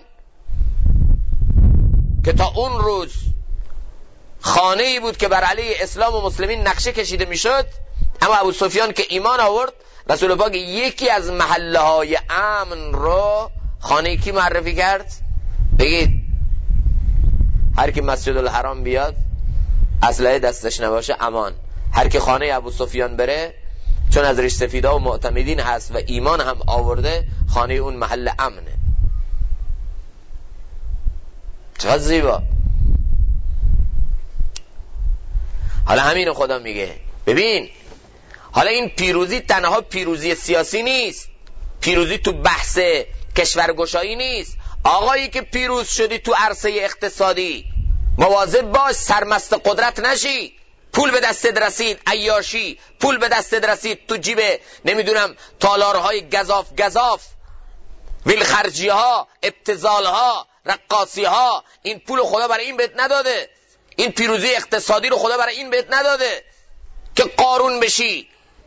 که تا اون روز خانه ای بود که بر علیه اسلام و مسلمین نقشه کشیده میشد، اما ابو سفیان که ایمان آورد، رسول پاک یکی از محله های امن رو خانه کی معرفی کرد؟ بگید. هر کی مسجد الحرام بیاد اسلحه دستش نباشه امان. هر کی خانه ابو سفیان بره چون از ریش سفیدا و معتمدین هست و ایمان هم آورده، خانه اون محل امنه. چقدر زیبا. حالا همین خدا میگه ببین، حالا این پیروزی تنها پیروزی سیاسی نیست، پیروزی تو بحث کشورگشایی نیست. آقایی که پیروز شدی تو عرصه اقتصادی، مواظب باش سرمست قدرت نشی. پول به دستت رسید عیاشی، پول به دستت رسید تو جیب نمیدونم تالارهای گزاف ویلخرجی ها، ابتذال ها، رقاصی ها. این پول خدا برای این بهت نداده، این پیروزی اقتصادی رو خدا برای این بهت نداده که قارون بشی.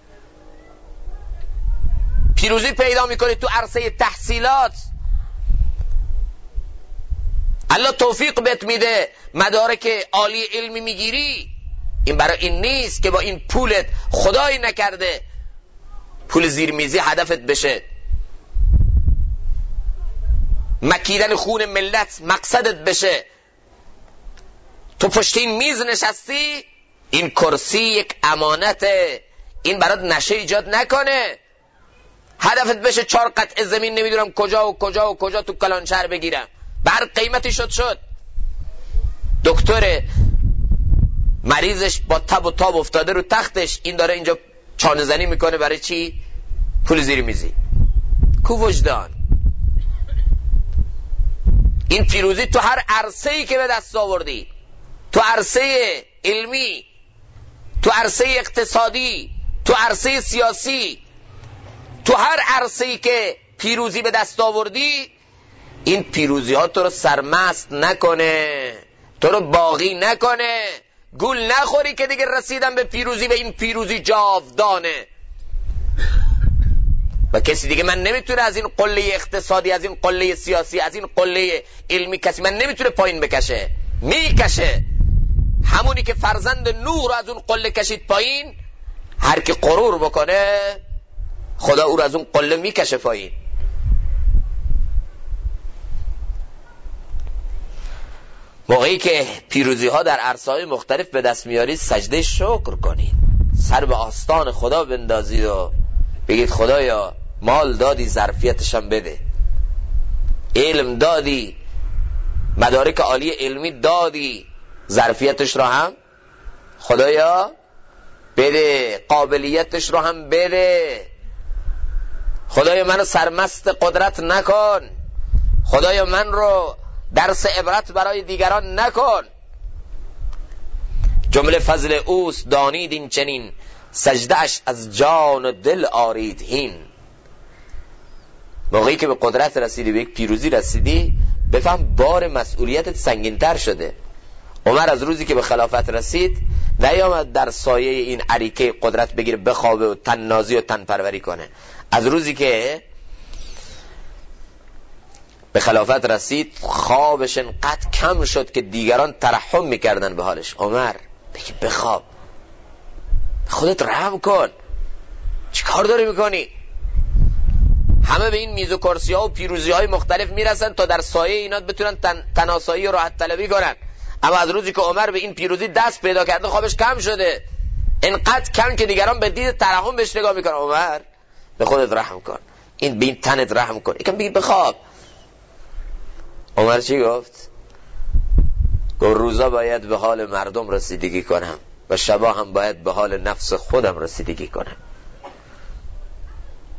پیروزی پیدا میکنی تو عرصه تحصیلات، الله توفیق بهت میده، مدارک عالی علمی میگیری. این برای این نیست که با این پولت خدایی نکرده پول زیرمیزی هدفت بشه، مکیدن خون ملت مقصدت بشه. تو پشت این میز نشستی، این کرسی یک امانته، این برات نشه ایجاد نکنه. هدفت بشه 4 قطعه زمین نمیدونم کجا و کجا و کجا تو کلانشهر بگیرم، بر قیمتی شد. دکتر مریضش با تب و تاب افتاده رو تختش، این داره اینجا چانه زنی میکنه برای چی؟ پول زیر میزی. کو وجدان؟ این پیروزی تو هر عرصه‌ای که به دست آوردی، تو عرصه علمی، تو عرصه اقتصادی، تو عرصه سیاسی، تو هر عرصه‌ای که پیروزی به دست آوردی، این پیروزی ها تو رو سرمست نکنه، تو رو باقی نکنه، گول نخوری که دیگه رسیدن به پیروزی و این پیروزی جاودانه و کسی دیگه من نمیتونه از این قله اقتصادی، از این قله سیاسی، از این قله علمی کسی من نمیتونه پایین بکشه. میکشه. همونی که فرزند نوح رو از اون قله کشید پایین، هر کی غرور بکنه خدا او رو از اون قله میکشه پایین. موقعی که پیروزی ها در عرصه‌های مختلف به دست میارید، سجده شکر کنید، سر به آستان خدا بندازید و بگید خدایا مال دادی ظرفیتشم بده، علم دادی، مدارک عالی علمی دادی، ظرفیتش رو هم خدایا بده، قابلیتش رو هم بده. خدایا منو سرمست قدرت نکن، خدایا من رو درس عبرت برای دیگران نکن. جمله فضل اوست دانید این چنین، سجدهش از جان و دل آرید هین. موقعی که به قدرت رسیدی، به یک پیروزی رسیدی، بفهم بار مسئولیتت سنگین‌تر شده. عمر از روزی که به خلافت رسید نیامد در سایه این عریکه قدرت بگیره بخوابه و تن نازی و تن پروری کنه. از روزی که به خلافت رسید خوابش انقدر کم شد که دیگران ترحم میکردن به حالش. عمر بگی بخواب، خودت رحم کن، چی کار داری میکنی؟ همه به این میز و کرسی ها و پیروزی های مختلف میرسن تا در سایه اینا بتونن تناسایی و راحت طلبی کنن. اما از روزی که عمر به این پیروزی دست پیدا کرده خوابش کم شده، انقدر کم که دیگران به دید ترحم بهش نگاه میکنن. عمر به خودت رحم کن، این به این تنت رحم کن، یکم بگی بخواب. عمر چی گفت؟ گفت روزا باید به حال مردم رسیدگی کنم و شبا هم باید به حال نفس خودم رسیدگی کنم.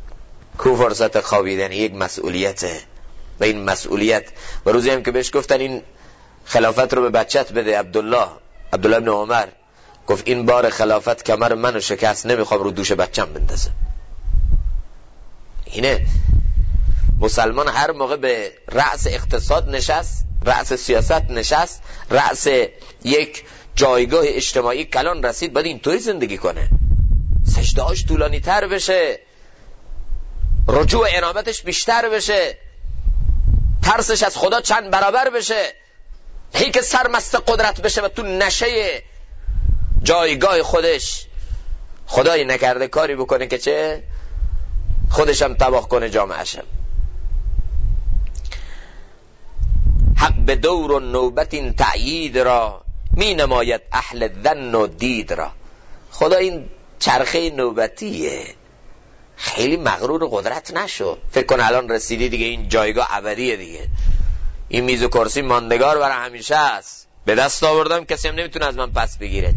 کو فرصت خوابیدن، یک مسئولیته و این مسئولیت. و روزی هم که بهش گفتن این خلافت رو به بچت بده، عبدالله ابن عمر گفت این بار خلافت کمر منو شکست، نمیخوام رو دوش بچم بندازه. اینه مسلمان هر موقع به رأس اقتصاد نشست، رأس سیاست نشست، رأس یک جایگاه اجتماعی کلان رسید، باید اینطوری زندگی کنه، سجدهاش طولانی تر بشه، رجوع انابتش بیشتر بشه، ترسش از خدا چند برابر بشه، هی که سرمست قدرت بشه و تو نشه جایگاه خودش خدایی نکرده کاری بکنه که چه خودشم تباه کنه جامعهشم. حق به دور و نوبت این تأیید را، می نماید اهل ظن و دید را. خدا این چرخه نوبتیه، خیلی مغرور قدرت نشو، فکر کن الان رسیدی دیگه، این جایگاه ابدیه دیگه، این میز و کرسی ماندگار برای همیشه است، به دست آوردم کسی هم نمیتونه از من پس بگیره.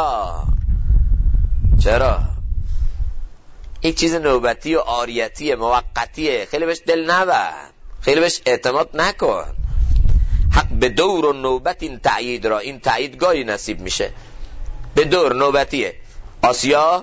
چرا یک چیز نوبتی و عاریتیه، موقتیه، خیلی بهش دل نبر، خیلی بهش اعتماد نکن. حق به دور و نوبت این تأیید را، این تأیید گاهی نصیب میشه، به دور نوبتیه. آسیا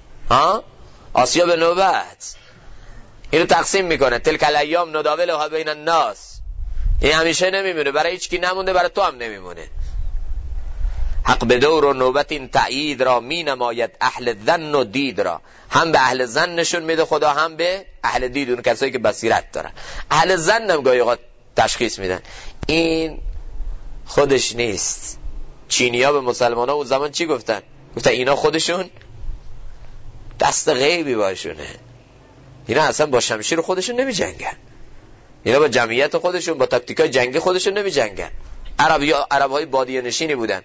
به نوبت اینو تقسیم میکنه، تلک الایام نداولها بین الناس، این همیشه نمیمونه، برای هیچ کی نمونده، برای تو هم نمیمونه. حق به دور و نوبت این تأیید را، می نماید اهل ظن و دید را. هم به اهل ظن نشون میده خدا، هم به اهل دید، اون کسایی که بصیرت دارن. اهل ظن هم گاهی اوقات تشخیص میدن این خودش نیست. چینی‌ها به مسلمان‌ها اون زمان چی گفتن؟ گفتن اینا خودشون دست غیبی باشونه، اینا اصلا با شمشیر خودشون نمی جنگن، اینا با جمعیت خودشون، با تاکتیکای جنگی خودشون نمی جنگن. عرب‌های بادیه نشینی بودن.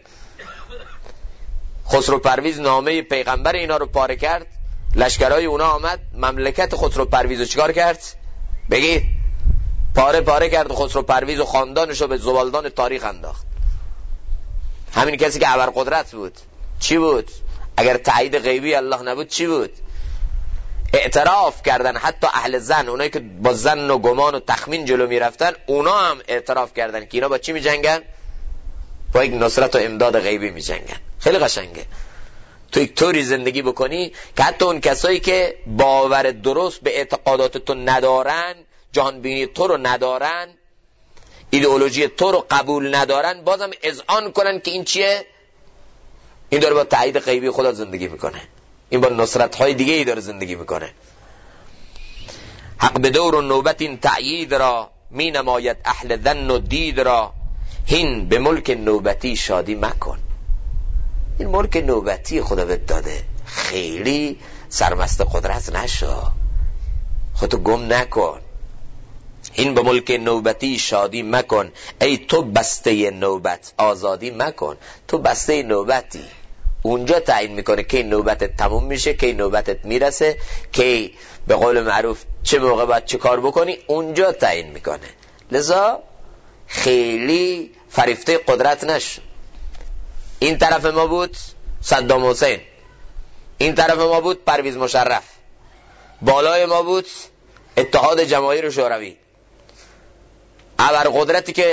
خسرو پرویز نامه پیغمبر اینا رو پاره کرد، لشکرهای اونا آمد، مملکت خسرو پرویز رو چیکار کرد؟ بگید. پاره کرد خسرو پرویز و خاندانش رو به زبالدان تاریخ انداخت. همین کسی که ابرقدرت بود چی بود؟ اگر تایید غیبی الله نبود چی بود؟ اعتراف کردن حتی اهل ظن، اونایی که با ظن و گمان و تخمین جلو میرفتن، اونا هم اعتراف کردن که اینا با چی میجنگن؟ با یک نصرت و امداد غیبی میجنگن. خیلی قشنگه تو یک طوری زندگی بکنی که حتی اون کسایی که باور درست به اعتقادات تو ندارن، جهانبینی تو رو ندارن، ایدئولوژی تو رو قبول ندارن، بازم اذعان کنن که این چیه؟ این داره با تایید غیبی خدا زندگی میکنه، این با نصرت های دیگه ای داره زندگی میکنه. حق به دور و نوبت این تأیید را، می نماید اهل ظن و دید را. هین به ملک نوبتی شادی مکن. این ملک نوبتی خدا بهت داده، خیلی سرمست قدرت نشو، خودتو گم نکن. این به ملک نوبتی شادی مکن، ای تو بسته نوبت آزادی مکن. تو بسته نوبتی، اونجا تعیین میکنه که نوبتت تموم میشه، که نوبتت میرسه، که به قول معروف چه موقع باید چه کار بکنی، اونجا تعیین میکنه. لذا خیلی فریفته قدرت نشو. این طرف ما بود صدام حسین، این طرف ما بود پرویز مشرف، بالای ما بود اتحاد جماهیر شوروی، ابرقدرتی که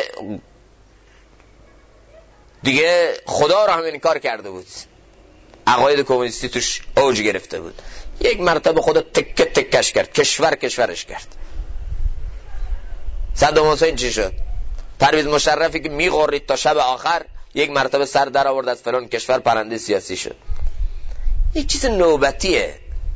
دیگه خدا را هم انکار کرده بود، عقاید کمونیستی توش اوج گرفته بود. یک مرتبه خدا تکه تکش کرد، کشورش کرد. صدام حسین چی شد؟ پرویز مشرفی که میغورید تا شب آخر، یک مرتبه سر در آورد از فلان کشور، پرنده سیاسی شد. یک چیز نوبتیه،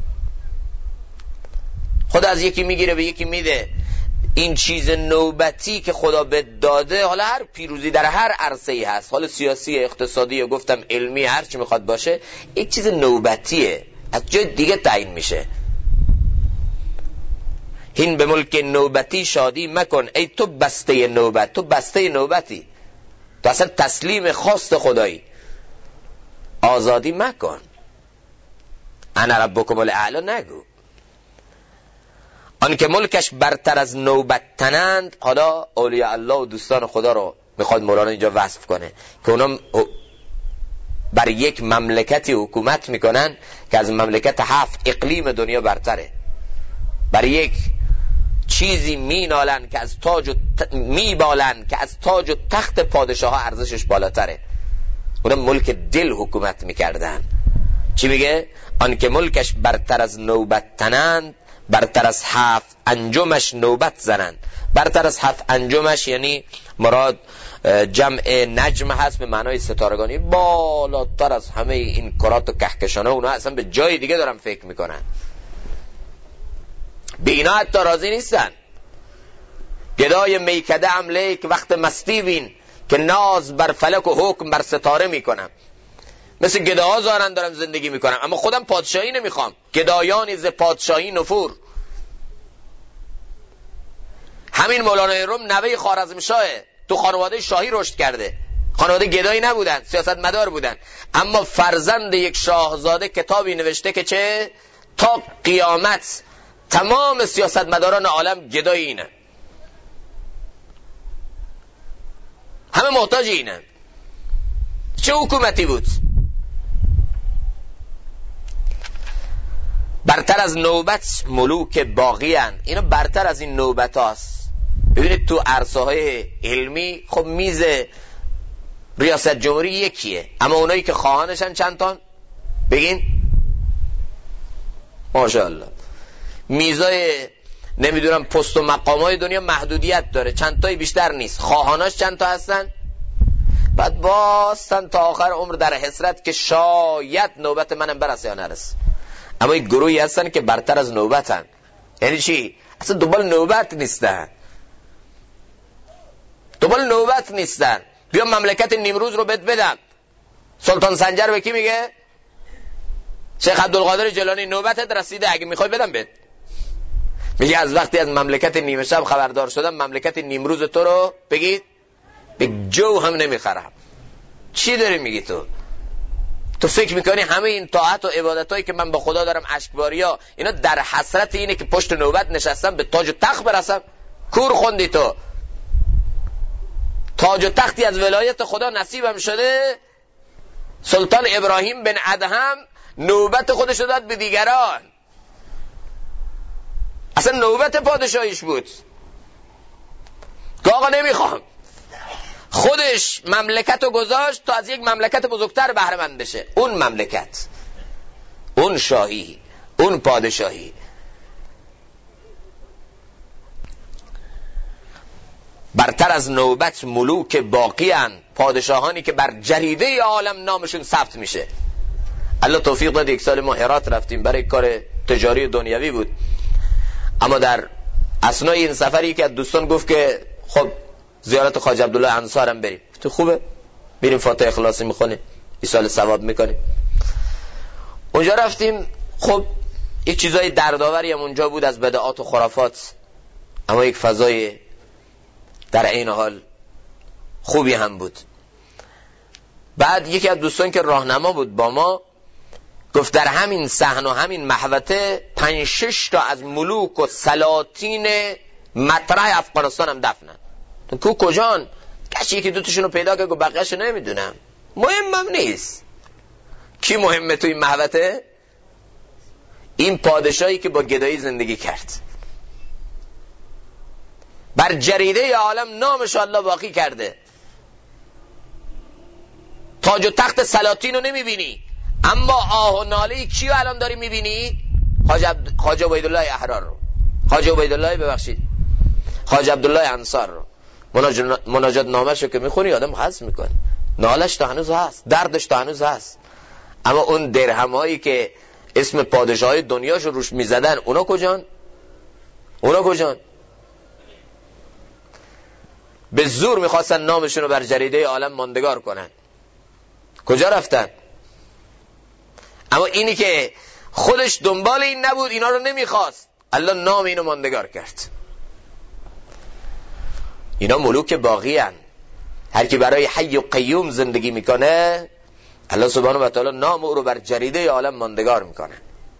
خدا از یکی میگیره به یکی میده. این چیز نوبتی که خدا به داده، حالا هر پیروزی در هر عرصه‌ای هست، حالا سیاسی، اقتصادی، گفتم علمی، هر چی میخواد باشه، یک چیز نوبتیه، از جای دیگه تعیین میشه. هین به ملک نوبتی شادی مکن، ای تو بسته نوبت، تو بسته نوبتی، تو اصلا تسلیم خواست خدایی، آزادی مکن. انا ربکم الاعلی نگو. آن که ملکش برتر از نوبت تنند. حالا اولیاء الله و دوستان خدا رو میخواد مولانا اینجا وصف کنه که اونا بر یک مملکتی حکومت میکنن که از مملکت 7 اقلیم دنیا برتره. بر یک چیزی مینالن که از میبالن که از تاج و تخت پادشاه ها ارزشش بالاتره. اونا ملک دل حکومت میکردن. چی میگه؟ آن که ملکش برتر از نوبت تنند، برتر از 7 انجمش نوبت زنند. برتر از 7 انجمش یعنی مراد جمع نجم هست به معنای ستارگانی، بالاتر از همه این کرات و کهکشان‌ها. اونا اصلا به جای دیگه دارن فکر میکنن، به اینا حتی راضی نیستن. گدای میکده عمله که وقت مستی بین، که ناز بر فلک و حکم بر ستاره میکنم. مثل گداها زارن دارم زندگی میکنم، اما خودم پادشاهی نمیخوام. گدایانی ز پادشاهی نفور. همین مولانا روم نوه خوارزمشاهه، تو خانواده شاهی رشد کرده، خانواده گدایی نبودن، سیاستمدار بودن، اما فرزند یک شاهزاده کتابی نوشته که چه؟ تا قیامت تمام سیاستمداران عالم گدای اینه، همه محتاج اینه. چه حکومتی بود؟ برتر از نوبت ملوک باقیان. اینا برتر از این نوبت هاست. ببینید تو عرصه های علمی خب میز ریاست جمهوری یکیه، اما اونایی که خواهانشن چند تان؟ بگین ماشاءالله. میزای نمیدونم پست و مقامای دنیا محدودیت داره، چند تایی بیشتر نیست. خواهاناش چند تا هستن؟ بعد باستن تا آخر عمر در حسرت که شاید نوبت منم برسه یا نرسه. اما این گروهی هستن که برتر از نوبتن. یعنی چی؟ اصلا دنبال نوبت نیستن، دنبال نوبت نیستن. بیا مملکت نیمروز رو بهت بدم. سلطان سنجر به کی میگه؟ شیخ عبدالقادر جیلانی نوبتت رسیده، اگه میخوای بدم بهت. میگه از وقتی از مملکت نیمه شب خبردار شدم مملکت نیمروز تو رو بگید به جو هم نمیخرم. چی داری میگی تو؟ تو فکر میکنی همه این طاعت و عبادتایی که من با خدا دارم، اشکباریا، اینا در حسرت اینه که پشت نوبت نشستم به تاج و تخت برسم؟ کور خوندی تو. تاج و تختی از ولایت خدا نصیبم شده. سلطان ابراهیم بن ادهم نوبت خودش داد به دیگران، اصلا نوبت پادشاهیش بود که آقا نمیخوام. خودش مملکت رو گذاشت تا از یک مملکت بزرگتر بهره مند بشه. اون مملکت، اون شاهی، اون پادشاهی. برتر از نوبت ملوک باقیان، پادشاهانی که بر جریده عالم نامشون ثبت میشه. الله توفیق داد یک سال ما هرات رفتیم، برای کار تجاری دنیوی بود، اما در اثنای این سفری که از دوستان گفت که خب زیارت خواجه عبدالله انصارم بریم. تو خوبه؟ بریم فاتحه اخلاصی میخونیم، ایصال ثواب میکنیم. اونجا رفتیم. خب یک چیزای دردآوری هم اونجا بود از بدعات و خرافات، اما یک فضای در عین حال خوبی هم بود. بعد یکی از دوستان که راهنما بود با ما گفت در همین صحن و همین محوطه 5-6 تا از ملوک و سلاطین مطرح افغانستان هم دفنن. تو کجان؟ کسی یکی دوتاشون رو پیدا که بقیه‌شو نمیدونم، مهمم نیست. کی مهمه تو این محوطه؟ این پادشاهی که با گدایی زندگی کرد، بر جریده عالم نامش الله باقی کرده. تاج و تخت سلاطین رو نمیبینی، اما آه و ناله کیو الان داری میبینی؟ خواجه عبیدالله احرار رو، خواجه عبیدالله ببخشید خواجه عبدالله انصار رو. مناجات نامش رو که میخونی آدم حس میکنه، نالش تا هنوز هست، دردش تا هنوز هست. اما اون درهم هایی که اسم پادشاهای دنیاشو روش میزدن، اونا کجان؟ اونا کجان؟ به زور میخواستن نامشون رو بر جریده عالم ماندگار کنن، کجا رفتن؟ اما اینی که خودش دنبال این نبود، اینا رو نمیخواست، الله نام اینو ماندگار کرد. اینا ملوک باقی هن. هر کی برای حی و قیوم زندگی میکنه، الله سبحانه و تعالی نام او رو بر جریده عالم ماندگار میکنه.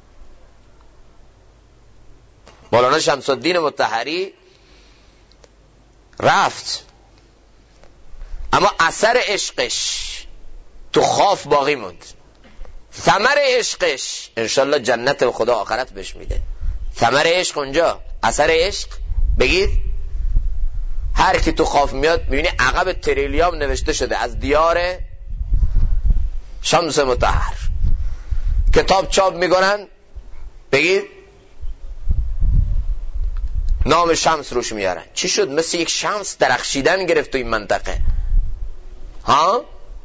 مولانا شمس الدین مطهری رفت، اما اثر عشقش تو خاف باقی موند. ثمر عشقش انشالله جنت و خدا آخرت بهش میده. ثمر عشق اونجا، اثر عشق. بگید هر کی تو خواب میاد میبینی عقب تریلیام نوشته شده از دیار شمس مطهر. کتاب چاپ میکنن، بگید نام شمس روش میارن. چی شد؟ مثل یک شمس درخشیدن گرفت تو این منطقه. ها؟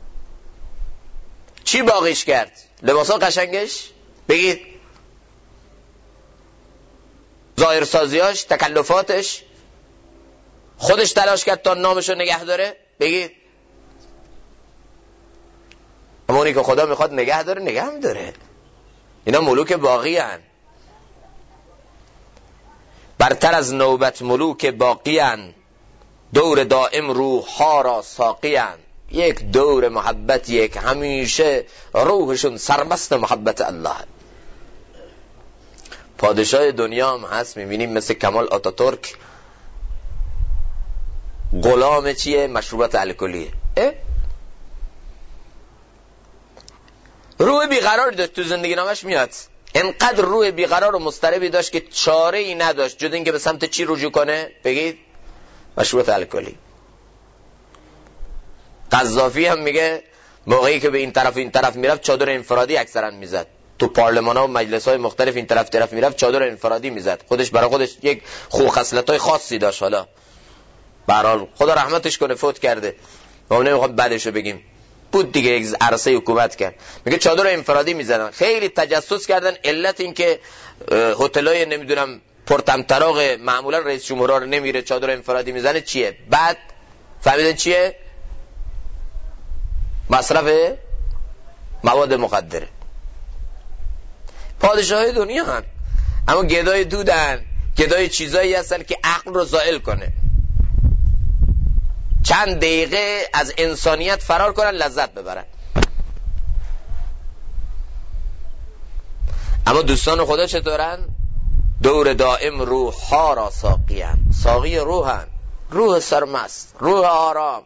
چی باقیش کرد؟ لباسا قشنگش؟ بگید ظاهرسازیاش، تکلفاتش، خودش تلاش کرد تا نامشو نگه داره؟ بگید اما اونی که خدا میخواد نگه داره نگه میداره. اینا ملوک باقی هن. برتر از نوبت ملوک باقی هن، دور دائم روح ها را ساقی هن. یک دور محبتیه که همیشه روحشون سرمست محبت الله. پادشاه دنیا هم هست، میبینیم مثل کمال آتاتورک، غلام چیه؟ مشروبات الکلیه. روح بیقرار داشت تو زندگی نامش میاد. انقدر روح بیقرار و مضطربی داشت که چاره ای نداشت جز اینکه به سمت چی رجوع کنه؟ بگید مشروبات الکلی. قذافی هم میگه موقعی که به این طرف میرفت چادر انفرادی اکثرا میزد. تو پارلمان ها و مجلس های مختلف این طرف میرفت چادر انفرادی میزد. خودش برای خودش یک خصلت‌های خاصی داشت. حالا به هر حال خدا رحمتش کنه، فوت کرده، ما نمیخوام بعدشو بگیم، بود دیگه، یک عرصه حکومت کرد. میگه چادر انفرادی میزدن، خیلی تجسس کردن. علت این که هتلای نمیدونم پرطمطراق معمولا رئیس جمهورا رو نمیره چادر انفرادی میزنه چیه؟ بعد فهمیدن چیه؟ مصرف مواد مخدره. پادشاهای دنیا هن، اما گدای دودن، گدای چیزایی هستن که عقل رو زائل کنه. چند دقیقه از انسانیت فرار کنن، لذت ببرن. اما دوستان خدا چطورن؟ دور دائم روح ها را ساقیان. ساقی روحن، روح سرمست، روح آرام.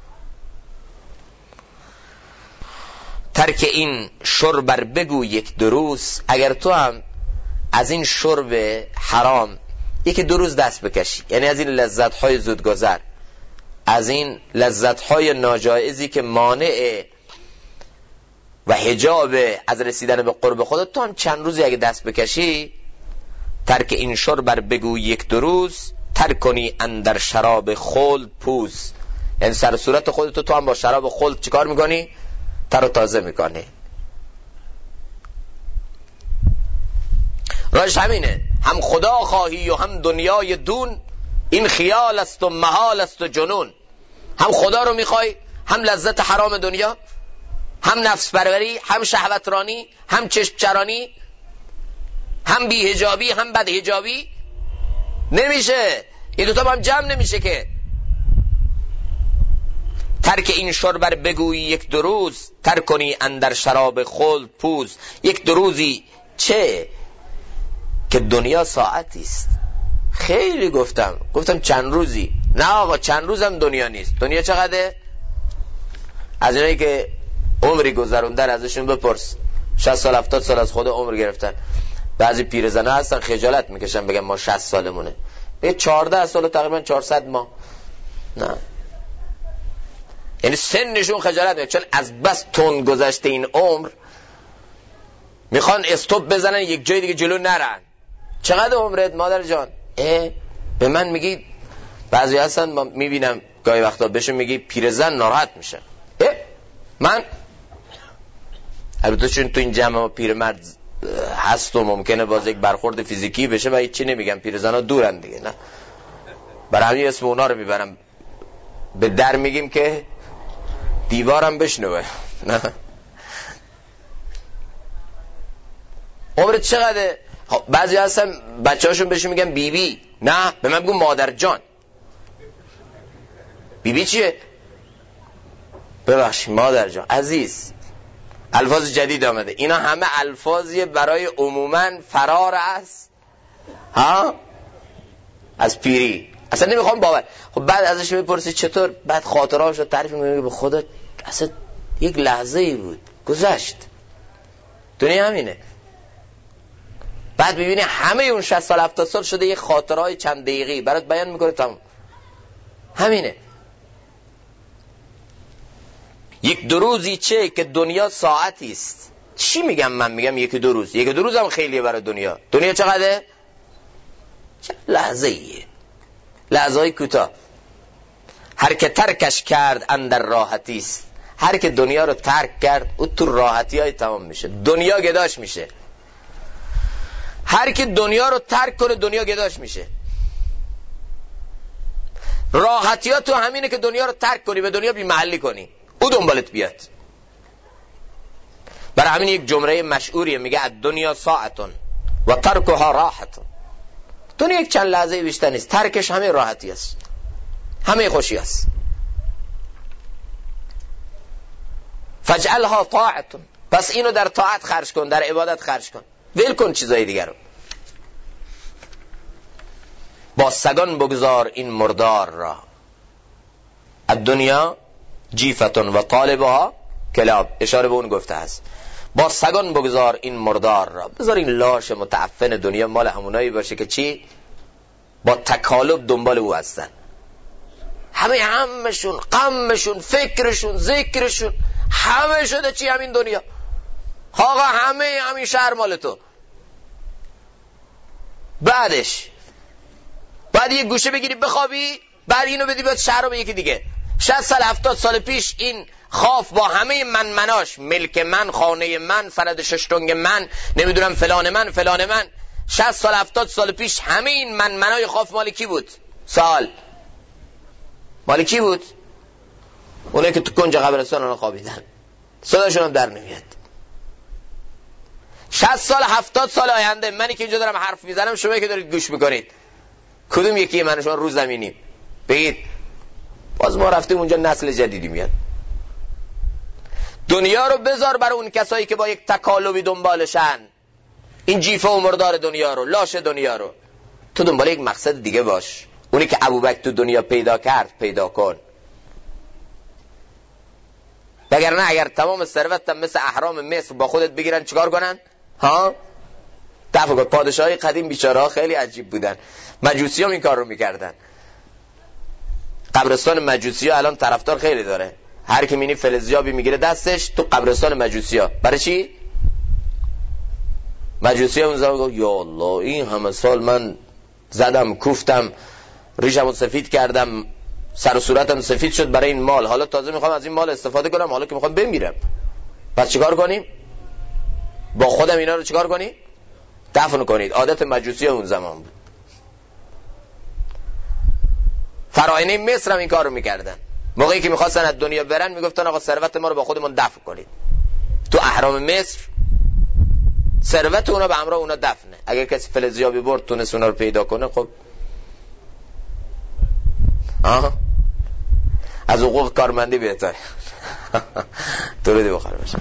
ترک این شرب بگو یک دروس. اگر تو هم از این شرب حرام یک دو روز دست بکشی، یعنی از این لذت های زودگذر، از این لذت های ناجایزی که مانع و حجاب از رسیدن به قرب خودت، تو هم چند روزی اگه دست بکشی، ترک این شرب بگو یک دو روز، ترک کنی اندر شراب خلد پوز. یعنی سر صورت خودتو تو هم با شراب خلد چیکار میکنی؟ تر و تازه میکنی. راش همینه، هم خدا خواهی و هم دنیای دون، این خیال است و محال است و جنون. هم خدا رو میخوای، هم لذت حرام دنیا، هم نفس پروری، هم شهوت رانی، هم چشم چرانی، هم بی حجابی، هم بد حجابی. نمیشه، این دوتا با هم جمع نمیشه که. ترک این شربر بگویی یک دو روز، ترک کنی اندر شراب خلد پوز. یک دو روزی چه که دنیا ساعتی است. خیلی گفتم چند روزی. نه آقا، چند روزم دنیا نیست. دنیا چقدره؟ از اینایی که عمری گذروندن ازشون بپرس. 60 سال 70 سال از خود عمر گرفتن. بعضی پیرزنا هستن خجالت میکشن بگن ما 60 سالمونه. به 14 سال تقریبا 400 ماه. نه، یعنی سنشون خجالت میکشن، چون از بس تون گذشته این عمر میخوان استوب بزنن، یک جای دیگه جلو نرن. چقدر عمرت مادر جان؟ به من میگی، بعضی هستن ما میبینم گاهی وقتا بهشون میگی پیرزن ناراحت میشه. من البته چون تو این جمع ما پیرمرد هست و ممکنه باز یک برخورد فیزیکی بشه و هیچی نمیگم، پیرزنا دورن دیگه، نه برای همین اسم اونا رو میبرم. به در میگیم که دیوارم بشنوه. نه عمرت چقدره؟ بعضی هستن بچه هاشون بهشون میگن بیبی. نه، به من بگو مادر جان. بیبی چیه؟ ببخش مادر جان عزیز. الفاظ جدید آمده. اینا همه الفاظیه برای عموما فرار از پیری. اصلا نمیخوام باور. خب بعد ازش بپرسی چطور، بعد خاطرهاشو تعریف میکنه، به خدا اصلا یک لحظه ای بود گذشت. دنیا همینه. بعد ببینی همه اون 60 سال 70 سال شده یه خاطرهای چند دقیقه‌ای برات بیان میکنه. تمام همینه. یک دو روزی چه که دنیا ساعتی است. چی میگم من؟ میگم یک دو روز. یک دو روز هم خیلیه برای دنیا. دنیا چقدره؟ لحظه ایه، لحظه های کوتاه. هر که ترکش کرد اندر راحتی است. هر که دنیا رو ترک کرد او تو راحتی های تمام میشه، دنیا گداش میشه. هر که دنیا رو ترک کنه دنیا گداش میشه. راحتی ها تو همینه که دنیا رو ترک کنی، به دنیا بی محلی کنی، او دنبالت بیاد. برای همین یک جمله مشهوریه میگه الدنیا ساعتون و ترکها راحتون. دنیا یک چند لحظه بیشتر نیست، ترکش همه راحتی است، همه خوشی است. فجعلها طاعتون، پس اینو در طاعت خرج کن، در عبادت خرج کن، ول کن چیزای دیگر رو. با سگان بگذار این مردار را، الدنیا جیفتون و طالبها کلاب. اشاره به اون گفته است با سگان بگذار این مردار را. بذار این لاش متعفن دنیا مال همونایی باشه که چی؟ با تکالب دنبال او هستن. همشون غمشون فکرشون ذکرشون همه شده چی؟ همین دنیا. آقا همین شهر مال تو. بعدش بعد یه گوشه بگیری بخوابی، بعد اینو بدی باید شهر رو به یکی دیگه. 60 سال 70 سال پیش این خاف با همه مناش، ملک من، خانه من، فرد ششتونگ من، نمیدونم فلان من 60 سال 70 سال پیش همه این منای خاف مال کی بود؟ سال مال کی بود؟ اونایی که تو کنج قبرستان اونا خوابیدن، صداشون هم در نمیاد. 60 سال 70 سال آینده منی که اینجا دارم حرف میزنم، شما که دارید گوش میکنید، کدوم یکی من شما رو زمینیم؟ بگید. باز ما رفتیم اونجا نسل جدیدی میاد. دنیا رو بذار برای اون کسایی که با یک تکالبی دنبالشن، این جیفه و مردار دنیا رو، لاش دنیا رو. تو دنبال یک مقصد دیگه باش. اونی که ابوبکر تو دنیا پیدا کرد پیدا کن. وگرنه اگر تمام ثروت مثل اهرام مصر با خودت بگیرن چیکار کنن؟ ها؟ دفع کن. پادشاهی قدیم بیچاره ها خیلی عجیب بودن. مجوسی هم این کار رو میکردن. قبرستان مجوسی ها الان طرفدار خیلی داره. هر کی مینی فلزیابی میگیره دستش تو قبرستان مجوسی ها. برای چی؟ مجوسی ها اون زمان گفت یا الله این همه سال من زدم کوفتم ریشمو سفید کردم سر و صورتم سفید شد برای این مال، حالا تازه میخوام از این مال استفاده کنم، حالا که میخوام بمیرم، پس چیکار کنیم؟ با خودم اینا رو چیکار کنیم؟ دفن کنید. عادت مجوسی اون زمان بود. فراعنه مصر هم این کار رو میکردن. موقعی که میخواستن از دنیا برن میگفتن آقا ثروت ما رو با خودمون دفن کنید. تو اهرام مصر ثروت اونا به همراه اونا دفنه. اگر کسی فلزیابی برد تونست اونا رو پیدا کنه، خب از حقوق کارمندی بهتره. درودی بخیر باشه.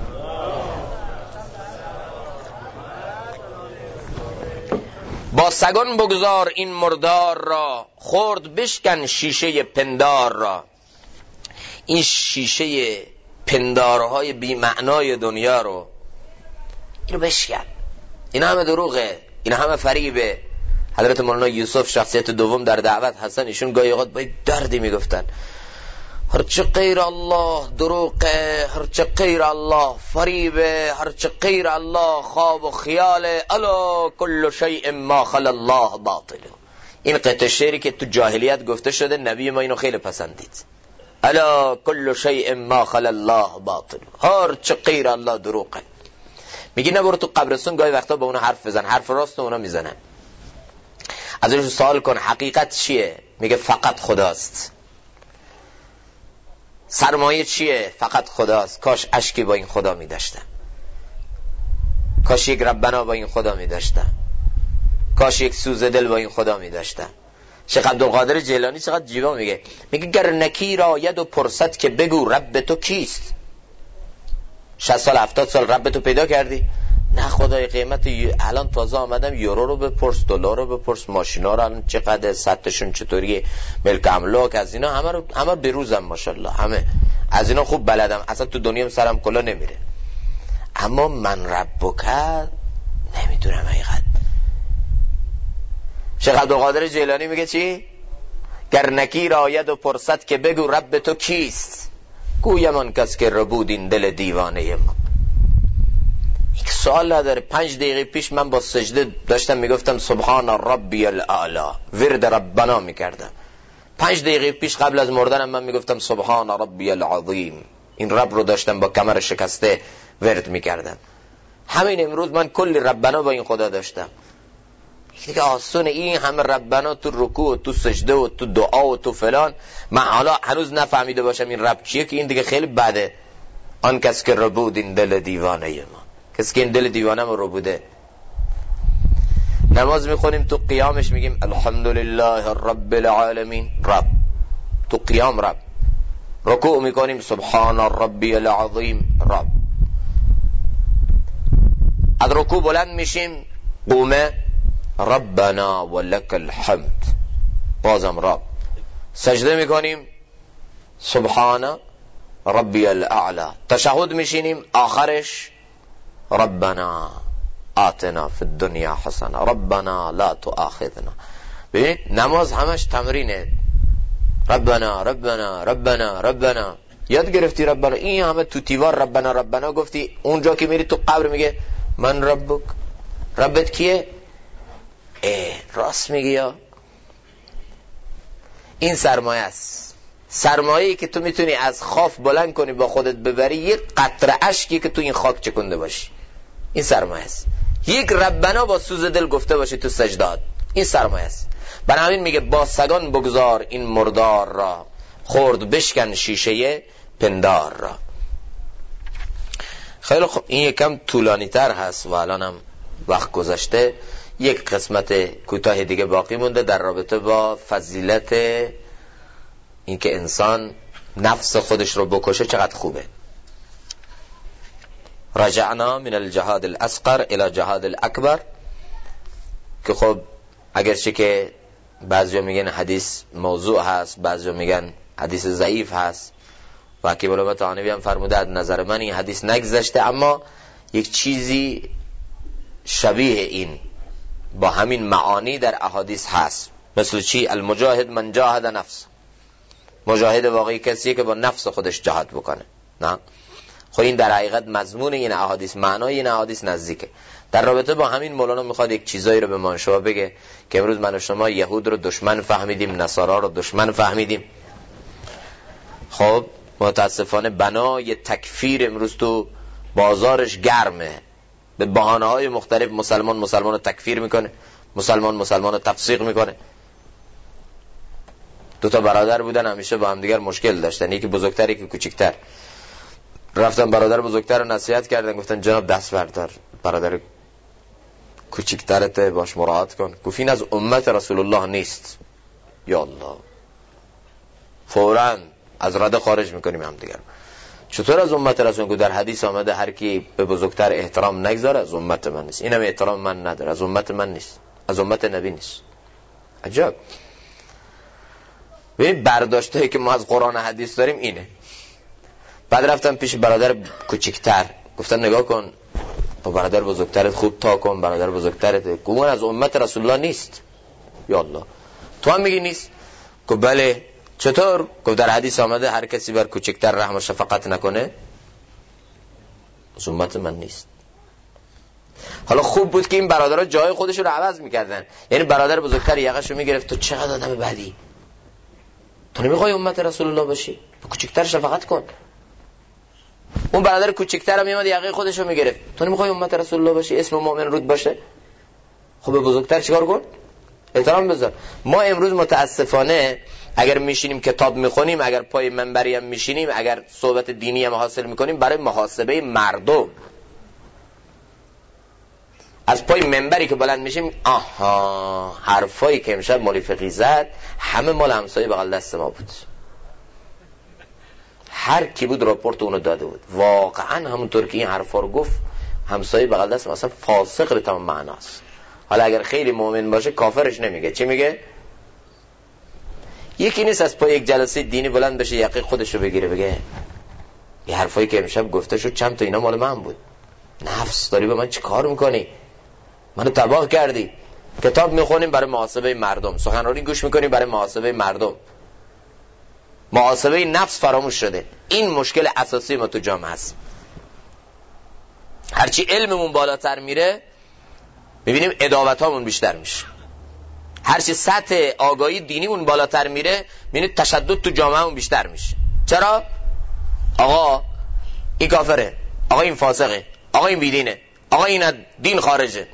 با سگان بگذار این مردار را، خرد بشکن شیشه پندار را. این شیشه پندارهای بی معنای دنیا رو اینو بشکن. اینا همه دروغه، اینا همه فریبه. حضرت مولانا یوسف شخصیت دوم در دعوت هستن، ایشون گاهی اوقات با دردی میگفتن هرچه غیر الله دروغه، هرچه غیر الله فریبه، هرچه غیر الله خواب و خیاله، الا کل شیء ما خلا الله باطل. این قطعه شعری که تو جاهلیت گفته شده، نبی ما اینو خیلی پسندید. الا کل شیء ما خلا الله باطل، هرچه غیر الله دروغه. میگی نبرو تو قبرستون گاهی وقتا با اونا حرف بزن، حرف راست اونا میزنن، ازشون سوال کن حقیقت چیه؟ میگه فقط خداست. سرمایه چیه؟ فقط خداست. کاش اشکی با این خدا میداشتم، کاش یک ربنا با این خدا میداشتم، کاش یک سوز دل با این خدا میداشتم. شیخ عبدالقادر جیلانی چقدر جیبا میگه گر نکیر آید و پرسد که بگو رب تو کیست. 60 سال 70 سال رب تو پیدا کردی؟ نه خدای قیمت الان تازه آمدم، یورو رو بپرس، دلار رو بپرس، ماشینا رو الان چقدر، سطحشون چطوریه، ملک املاک، از اینا همه بروزم ماشاءالله، همه از اینا خوب بلدم، اصلا تو دنیا سرم کلا نمیره. اما من ربک نمیدونم حقیقت. شیخ عبدالقادر جیلانی میگه چی؟ گر نکیر آید و پرسد که بگو رب تو کیست، گویم آن کس که ربود این دل دیوانه ما. یک سوال نداره. 5 دقیقه پیش من با سجده داشتم میگفتم سبحان ربی الاعلا، ورد ربنا میکردم. 5 دقیقه پیش قبل از مردنم من میگفتم سبحان ربی العظیم. این رب رو داشتم با کمر شکسته ورد میکردم. همین امروز من کلی ربنا با این خدا داشتم. دیگه آسونه این همه ربنا تو رکوع و تو سجده و تو دعا و تو فلان، من حالا هنوز نفهمیده باشم این رب چیه که این دیگه خیلی بده. آن کس که ربود این دل دیوانه ما، کسی که این دل دیوانه ما رو بوده. نماز میخونیم تو قیامش میگیم الحمدلله رب العالمین، رب تو قیام رب. رکوع میکنیم سبحان ربی العظیم، رب. از رکوع بلند میشیم قومه ربنا ولک الحمد، بازم رب. سجده میکنیم سبحان ربی الاعلا. تشهد میشینیم آخرش ربنا آتنا فی الدنیا حسنه ربنا لا تؤاخذنا. ببینید نماز همش تمرینه. ربنا ربنا ربنا ربنا، یاد گرفتی ربنا. این همه تو تیوار ربنا ربنا گفتی، اونجا که میری تو قبر میگه من ربک، ربت کیه؟ راست میگی. یا این سرمایه است، سرمایه‌ای که تو میتونی از خاک بلند کنی با خودت ببری، یک قطره اشکی که تو این خاک چکنده باشی، این سرمایه است. یک ربنا با سوز دل گفته باشی تو سجدات، این سرمایه است. بنابراین میگه با سگان بگذار این مردار را، خورد بشکن شیشه پندار را. خیلی خوب، این یکم طولانی تر هست و الانم وقت گذشته. یک قسمت کوتاه دیگه باقی مونده در رابطه با فضیلت این که انسان نفس خودش رو بکشه چقدر خوبه. رجعنا من الجهاد الاصغر الى جهاد الاکبر، که خب اگرچه که بعضیا میگن حدیث موضوع هست، بعضیا میگن حدیث ضعیف هست و حکیم علامه طحاوی هم فرموده از نظر من این حدیث نگذشته، اما یک چیزی شبیه این با همین معانی در احادیث هست. مثل چی؟ المجاهد من جاهد نفس، مجاهد واقعی کسیه که با نفس خودش جهاد بکنه. نه خب این در حقیقت مضمون این احادیث، معنای این احادیث نزدیکه. در رابطه با همین مولانا میخواد یک چیزایی رو به ما شما بگه که امروز من و شما یهود رو دشمن فهمیدیم، نصارا رو دشمن فهمیدیم. خب متاسفانه بنای تکفیر امروز تو بازارش گرمه، به بهانه‌های مختلف مسلمان رو تکفیر میکنه، مسلمان رو تفسیق میکنه. 2 برادر بودن همیشه با هم دیگر مشکل داشتن، یکی بزرگتر یکی کوچکتر. رفتن برادر بزرگتر رو نصیحت کردن، گفتن جناب دست بردار، برادر کوچکترت باش مراعات کن. گفت این از امت رسول الله نیست. یا الله، فوراً از رده خارج میکنیم هم دیگر. چطور از امت رسول؟ که در حدیث آمده هر کی به بزرگتر احترام نگذاره از امت من نیست. اینم احترام من نداره، از امت من نیست، از امت نبی نیست. عجب. ببین برداشتهایی که ما از قرآن حدیث داریم اینه. بعد رفتم پیش برادر کوچکتر، گفتن نگاه کن با برادر بزرگترت خوب تا کن، برادر بزرگترت گمان از امت رسول الله نیست. یا الله، تو هم میگی نیست؟ گفت بله. چطور؟ گفت در حدیث آمده هر کسی بر کوچکتر رحم و شفقت نکنه از امت من نیست. حالا خوب بود که این برادرها جای خودش رو عوض میکردن، یعنی برادر بزرگتر یقش رو میگرفت تو چقدر آدم بدی، تو نمیخوای امت رسول الله باشی، به کوچکتر شفقت کن. اون برادر کوچکتر هم میاد یقه خودش رو میگرفت، تو نمیخوای امت رسول الله باشی، اسم مؤمن رود باشه، خب به بزرگتر چیکار کن؟ احترام بذار. ما امروز متاسفانه اگر میشینیم کتاب میخونیم، اگر پای منبری هم میشینیم، اگر صحبت دینی هم حاصل میکنیم، برای محاسبه مردم از پای منبری که بلند میشیم آها حرفایی که امشب مال فقیه زد همه مال همسایه بغل دست ما بود، هر کی بود راپورت اونو داده بود. واقعا همونطور که این حرفا رو گفت همسایه بغل دست مثلا فاسق به تمام معناست. حالا اگر خیلی مؤمن باشه کافرش نمیگه، چی میگه؟ یکی نیست از پای یک جلسه دینی بلند بشه یقه خودشو بگیره بگه این حرفایی که امشب گفته شد چند تا اینا مال من بود. نفس داری به من چی کار میکنی؟ منو تباه کردی. کتاب میخونیم برای محاسبه مردم، سخنرانی گوش میکنیم برای محاسبه مردم، محاسبه نفس فراموش شده. این مشکل اساسی ما تو جامعه است. هرچی علممون بالاتر میره میبینیم عداوتامون بیشتر میشه. هرچی سطح آگاهی دینیمون بالاتر میره میبینید تشدد تو جامعهمون بیشتر میشه. چرا؟ آقا این کافره، آقا این فاسقه، آقا این بیدینه، آقا این دین خارجه.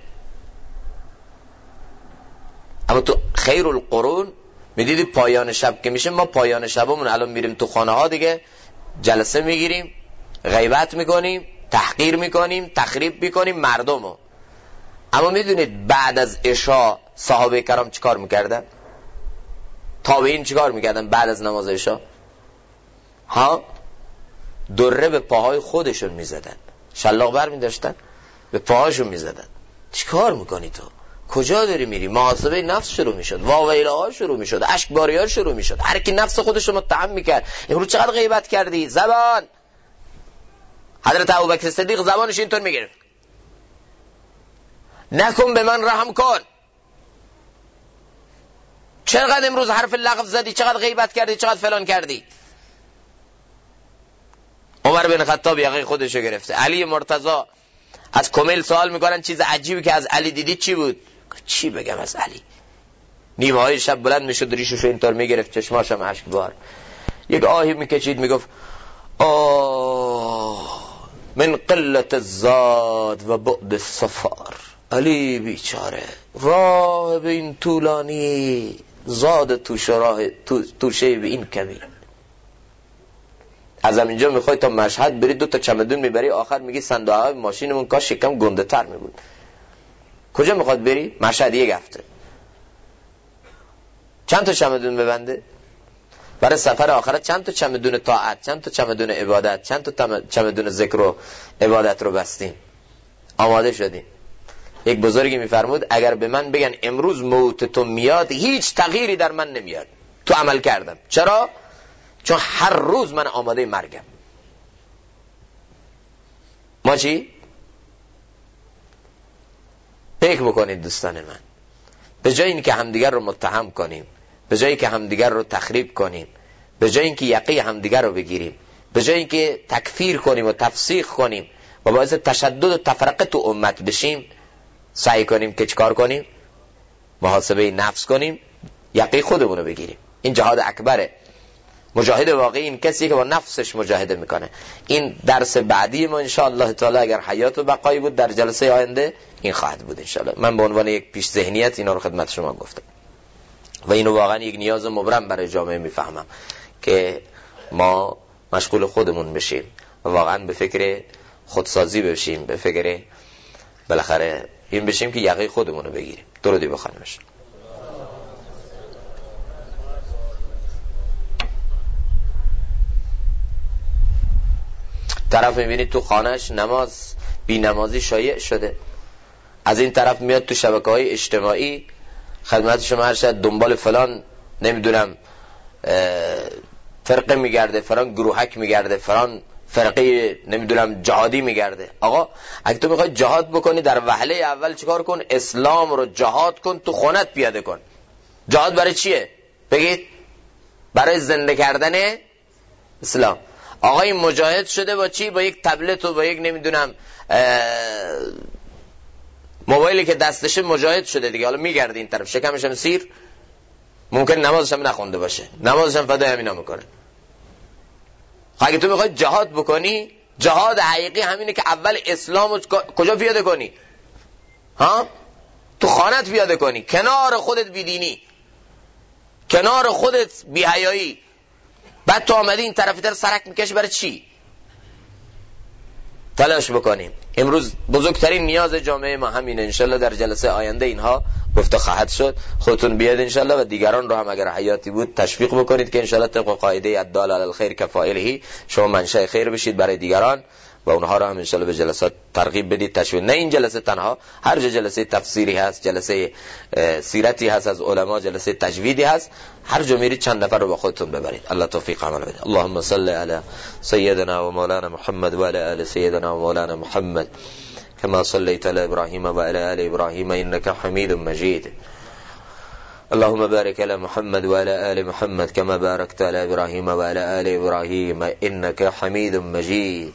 اما تو خیر القرون میدیدی پایان شب که میشه، ما پایان شبمون الان میریم تو خانه ها دیگه جلسه میگیریم، غیبت میکنیم، تحقیر میکنیم، تخریب میکنیم مردمو. اما میدونید بعد از عشاء صحابه کرام چیکار میکردن؟ تابعین چیکار میکردن بعد از نماز عشاء؟ دره به پاهای خودشون میزدن، شلاق بر میداشتن به پاهاشون میزدن. چیکار میکنی تو؟ کجا داری میری؟ محاسبه نفس شروع میشد، واویله ها شروع میشد، اشکباری ها شروع میشد، هر کی نفس خودش رو متهم میکرد. امروز چقدر غیبت کردی؟ زبان. حضرت ابوبکر صدیق زبانش اینطور میگرفت، نکن به من رحم کن. چقدر امروز حرف لغو زدی، چقدر غیبت کردی، چقدر فلان کردی. عمر بن خطاب یقه خودش رو گرفته. علی مرتضی از کمیل سوال میکنن چیز عجیبی که از علی دیدی چی بود؟ چی بگم از علی؟ نیمه های شب بلند میشد، ریشش اینطور میگرفت، چشماشم اشک بار، یک آهی میکشید میگفت آه من قلت الزاد و بعد السفر. علی بیچاره، راه به این طولانی، زاد توشه به این کمی. از اینجا میخوای تا مشهد بری 2 چمدون میبری، آخر میگی صندوق های ماشینمون کاش شکم گنده تر میبود. کجا میخواد بری؟ مشهد 1 هفته. چند تا چمدون ببنده برای سفر آخرت؟ چند تا چمدون طاعت، چند تا چمدون عبادت، چند تا چمدون ذکر و عبادت رو بستیم، آماده شدیم. یک بزرگی میفرمود اگر به من بگن امروز موت تو میاد، هیچ تغییری در من نمیاد تو عمل کردم. چرا؟ چون هر روز من آماده مرگم. ما چی؟ فکر بکنید دوستان من، به جای اینکه همدیگر رو متهم کنیم، به جایی که همدیگر رو تخریب کنیم، به جای اینکه یقه همدیگر رو بگیریم، به جای اینکه تکفیر کنیم و تفسیق کنیم و باعث تشدد و تفرقه تو امت بشیم، سعی کنیم که چیکار کنیم؟ محاسبه نفس کنیم، یقه خودمون رو بگیریم. این جهاد اکبره. مجاهد واقعی این کسی که با نفسش مجاهده میکنه. این درس بعدی ما انشاءالله تعالی اگر حیات و بقایی بود در جلسه آینده این خواهد بود انشاءالله. من به عنوان یک پیش ذهنیت اینا رو خدمت شما گفتم و اینو واقعا یک نیاز مبرم برای جامعه میفهمم که ما مشغول خودمون بشیم و واقعا به فکر خودسازی بشیم، به فکر بالاخره این بشیم که یقه خودمون رو بگیریم. درودی بخوانیمش. طرف میبینید تو خانهش نماز بی نمازی شایع شده، از این طرف میاد تو شبکه‌های اجتماعی خدمت شما هر شد دنبال فلان نمیدونم فرقه میگرده، فلان گروهک میگرده، فلان فرقه نمیدونم جهادی میگرده. آقا اگه تو میخوای جهاد بکنی در وهله اول چیکار کن؟ اسلام رو جهاد کن، تو خونت پیاده کن. جهاد برای چیه؟ بگید. برای زنده کردن اسلام. آقای مجاهد شده با چی؟ با یک تبلت و با یک نمیدونم موبایلی که دستشه مجاهد شده دیگه. حالا میگرده این طرف، شکمش هم سیر، ممکن نمازش هم نخونده باشه، نمازش هم فدای همینا میکنه. اگه تو میخوای جهاد بکنی، جهاد حقیقی همینه که اول اسلام رو کجا پیاده کنی؟ تو خانت پیاده کنی، کنار خودت بیدینی، کنار خودت بی‌حیایی، بعد تو آمدی این طرفی در سرک میکشی. برای چی؟ تلاش بکنیم. امروز بزرگترین نیاز جامعه ما همینه. انشالله در جلسه آینده اینها گفته خواهد شد. خودتون بیاد انشالله و دیگران رو هم اگر حیاتی بود تشویق بکنید که انشالله طبق قاعده الدال علی الخیر کفاعله شما منشأ خیر بشید برای دیگران و اونها رو هم انشالله به جلسات ترغیب بدید، تشویق. نه این جلسه تنها، هر جلسه تفسیری هست، جلسه سیرتی هست از علما، جلسه تجویدی هست، هر جا میرید چند نفر رو با خودتون ببرید. الله توفیق عمل بده. اللهم صل علی سیدنا و مولانا محمد و علی آل سیدنا و مولانا محمد كما صليت على إبراهيم وعلى آل إبراهيم إنك حميد مجيد. اللهم بارك على محمد وعلى آل محمد كما باركت على إبراهيم وعلى آل إبراهيم إنك حميد مجيد.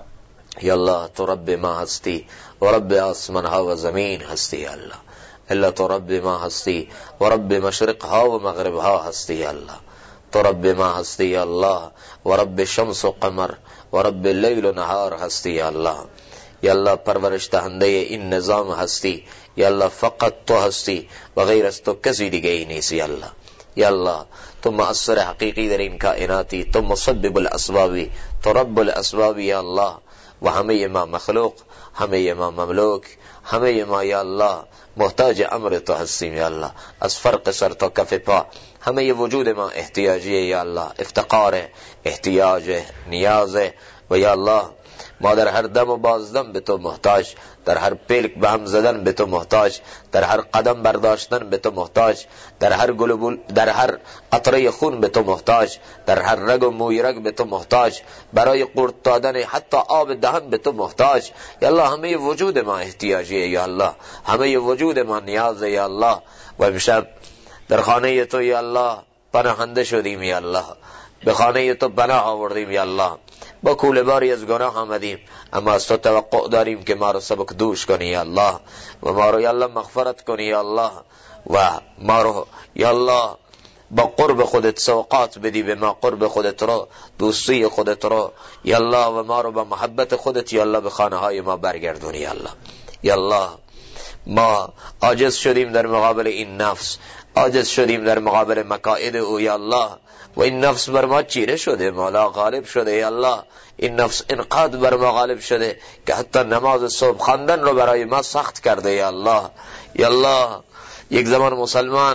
یا الله تو رب ما هستی و رب آسمان ها و زمین هستی. یا الله الا تو رب ما هستی و رب مشرق ها و مغرب ها هستی. یا الله تو رب ما هستی. یا الله و رب شمس و قمر و رب لیل و نهار هستی. یا الله یا الله پرورش دهنده این نظام هستی. یا الله فقط تو هستی و غیر از تو کسی دیگه ای نیست. یا الله یا الله تو مؤثر حقیقی در این کائناتی، تو مسبب الاسبابی، تو رب الاسبابی. یا الله و همه ما مخلوق، همه ما مملوک، همه ما یا الله محتاج امر تو هستیم. یا الله از فرق سر تا کف پا همه وجود ما احتیاجیه. یا الله افتقار، احتیاج، نیاز. و یا الله ما در هر دم و بازدم به تو محتاج، در هر پلک به هم زدن به تو محتاج، در هر قدم برداشتن به تو محتاج، در هر در هر قطره خون به تو محتاج، در هر رگ و موی رگ به تو محتاج، برای قورت دادن حتی آب دهن به تو محتاج. یا الله همه وجود ما احتیاجیه. یا الله همه وجود ما نیازه. یا الله و امشب در خانه تو یا الله پناهنده شدیم. یا الله به خانه تو پناه آوردیم. یا الله با کوله باری از گناه آمدیم، اما از تو توقع داریم که ما رو سبک دوش کنی. یا الله و ما رو یا الله مغفرت کنی. یا الله و ما رو یا الله با قرب خودت سوقات بدی، به ما قرب خودت رو، دوستی خودت رو. یا الله و ما رو با محبت خودت یا الله به خانه های ما برگردونی. یا الله یا الله ما عاجز شدیم در مقابل این نفس، عاجز شدیم در مقابل مکائد او. یا الله و این نفس بر ما چیره شده، مولا غالب شده. یا الله این نفس انقدر بر ما غالب شده که حتی نماز صبح خواندن رو برای ما سخت کرده. یا الله یا الله یک زمان مسلمان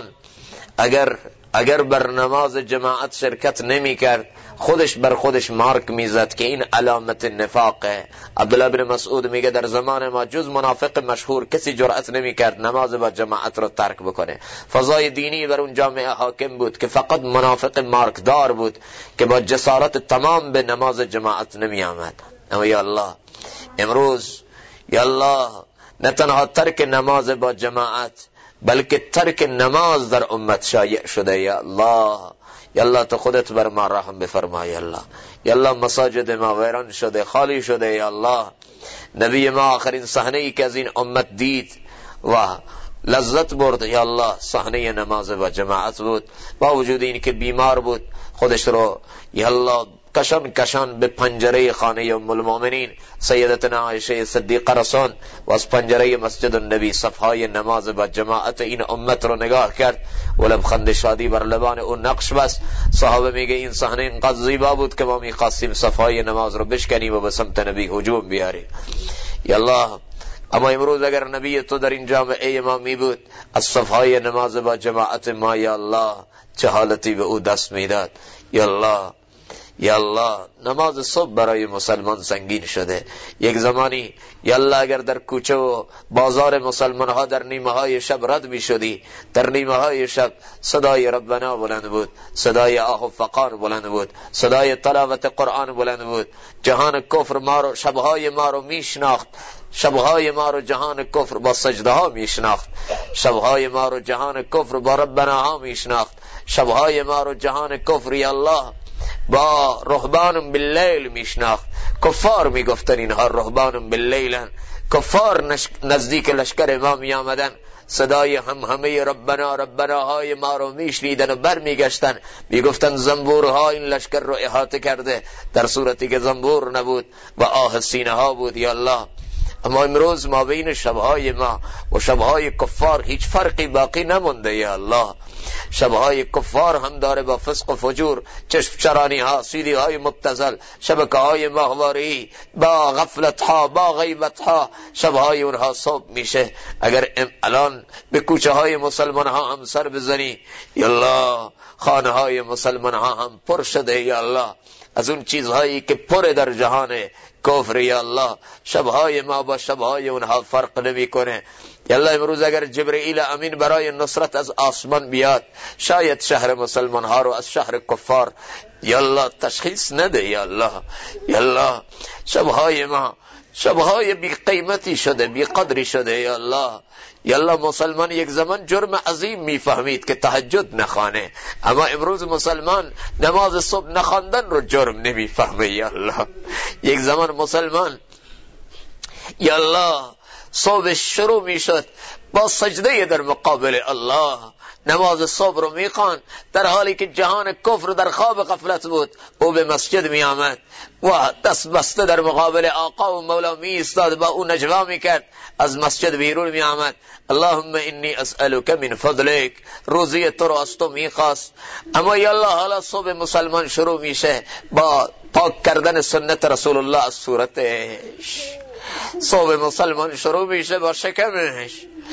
اگر بر نماز جماعت شرکت نمی کرد، خودش بر خودش مارک میزد که این علامت نفاقه. عبدالله بن مسعود میگه در زمان ما جز منافق مشهور کسی جرأت نمی کرد نماز با جماعت رو ترک بکنه. فضای دینی بر اون جامعه حاکم بود که فقط منافق مارکدار بود که با جسارت تمام به نماز جماعت نمی آمد. اما یا الله امروز یا الله نه تنها ترک نماز با جماعت بلکه ترک نماز در امت شایع شده. یا الله یا الله تو خودت بر ما رحم بفرما. یا الله یا الله مساجد ما ویران شده، خالی شده. یا الله نبی ما آخرین صحنه ای که از این امت دید و لذت برد یا الله صحنه نماز و جماعت بود. با وجود این که بیمار بود خودش رو یا الله کشان به پنجره خانه ام المؤمنین سیدتنا عایشه صدیقه رسان و از پنجره مسجد النبی صفهای نماز با جماعت این امت رو نگاه کرد و لبخند شادی بر لبان اون نقش بست. صحابه میگه این صحنه اینقدر زیبا بود که ما میخواستیم صفهای نماز رو بشکنیم و به سمت نبی هجوم بیاریم. یا الله اما امروز اگر نبی تو در این جامعه ما می بود از صفهای نماز با جماعت ما یا الله چه حالتی به او دست میداد. یا الله یا الله نماز صبح برای مسلمان سنگین شده. یک زمانی یا الله اگر در کوچه و بازار مسلمان ها در نیمه های شب رد می شدی، در نیمه های شب صدای ربنا بلند بود، صدای آه و فقان بلند بود، صدای تلاوت قرآن بلند بود. جهان کفر ما رو شبهای ما رو می شناخت، شبهای ما رو جهان کفر با سجده ها می شناخت، شبهای ما رو جهان کفر با ربنا ها می شناخت، شبهای ما رو جهان کفر یا الله با رهبان باللیل میشناخت. کفار میگفتن اینها رهبان باللیلن، کفار نزدیک لشکر ما می آمدن، صدای همه ربنا ربنا های ما رو میشنیدن و بر میگشتن، میگفتن زنبورها این لشکر رو احاطه کرده، در صورتی که زنبور نبود و آه سینه ها بود. یا الله اما امروز ما بین شبهای ما و شبهای کفار هیچ فرقی باقی نمونده. یا الله شبهای کفار هم داره با فسق و فجور، چشم چرانی ها، سیدی های مبتذل، شبکه های ماهواری، با غفلت ها، با غیبت ها، شبهای اونها صبح میشه. اگر الان به کوچه های مسلمان ها هم سر بزنی یا الله خانه های مسلمان ها هم پر شده یا الله از اون چیزهایی که پر در جهان کفر. یا الله شبهای ما با شبهای اونها فرق نمی کنه. یالله امروز اگر جبرئیل امین برای نصرت از آسمان بیاد، شاید شهر مسلمان ها رو از شهر کفار یالله تشخیص نده. یالله شبهای ما شبهای بی قیمتی شده، بی قدری شده. یالله مسلمان یک زمان جرم عظیم میفهمید که تهجد نخوانه، اما امروز مسلمان نماز صبح نخواندن رو جرم نمیفهمه. یالله یک زمان مسلمان یالله صبح شروع میشد با سجده در مقابل الله، نماز صبح رو میخوان در حالی که جهان کفر در خواب غفلت بود. او به مسجد می آمد و دست بسته در مقابل آقا و مولا می ایستاد، با او نجوا میکرد، از مسجد بیرون می آمد. اللهم انی اسألک من فضلک، روزی تو رو از تو میخواست. اما یالله حالا صبح مسلمان شروع میشه با پاک کردن سنت رسول الله از صورتش. صبح مسلمان شروع میشه با شکمش.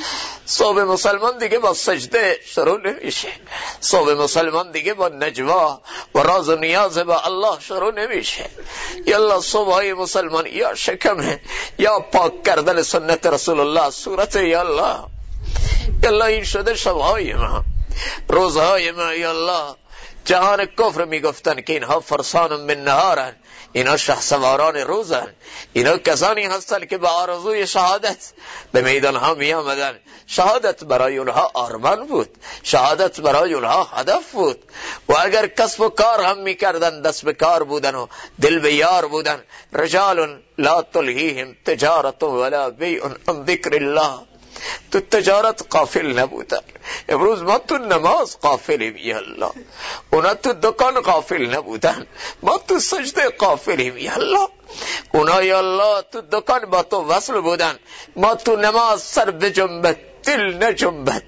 صبح مسلمان دیگه با سجده شروع نمیشه. صبح مسلمان دیگه با نجوا و راز و نیاز با الله شروع نمیشه. یالله صبحای مسلمان یا شکمه یا پاک کردن سنت رسول الله صورت. یالله این شده شبهای ما، روزهای ما. یالله جهان کفر میگفتن که اینها فرسان من نهارن، اینا شهسواران روزن، اینا کسانی هستند که به آرزوی شهادت به میدان ها می آمدن. شهادت برای اونها آرمان بود، شهادت برای اونها هدف بود. و اگر کسب و کار هم می کردن، دست به کار بودن و دل به یار بودن. رجال لا تلهیهم تجارت ولا بیع عن ذکر الله، تو تجارت قافل نبودن. امروز ما تو نماز قافلیم یالله، اونا تو دکان قافل نبودن، ما تو سجده قافلیم یالله. اونا یالله تو دکان با تو وصل بودن، ما تو نماز سر بجنبت دل نجنبت،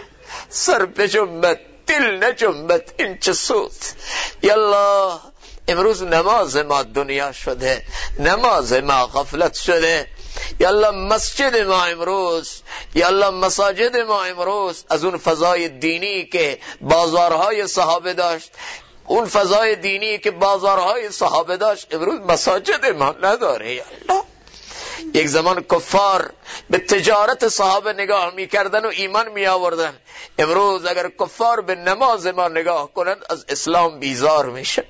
سر بجنبت دل نجنبت. این چه سود یالله. امروز نماز ما دنیا شده، نماز ما غفلت شده. یالله مسجد ما امروز، یالله مساجد ما امروز از اون فضای دینی که بازارهای صحابه داشت، اون فضای دینی که بازارهای صحابه داشت، امروز مساجد ما نداره. یالله یک زمان کفار به تجارت صحابه نگاه میکردن و ایمان می آوردن. امروز اگر کفار به نماز ما نگاه کنند از اسلام بیزار میشن.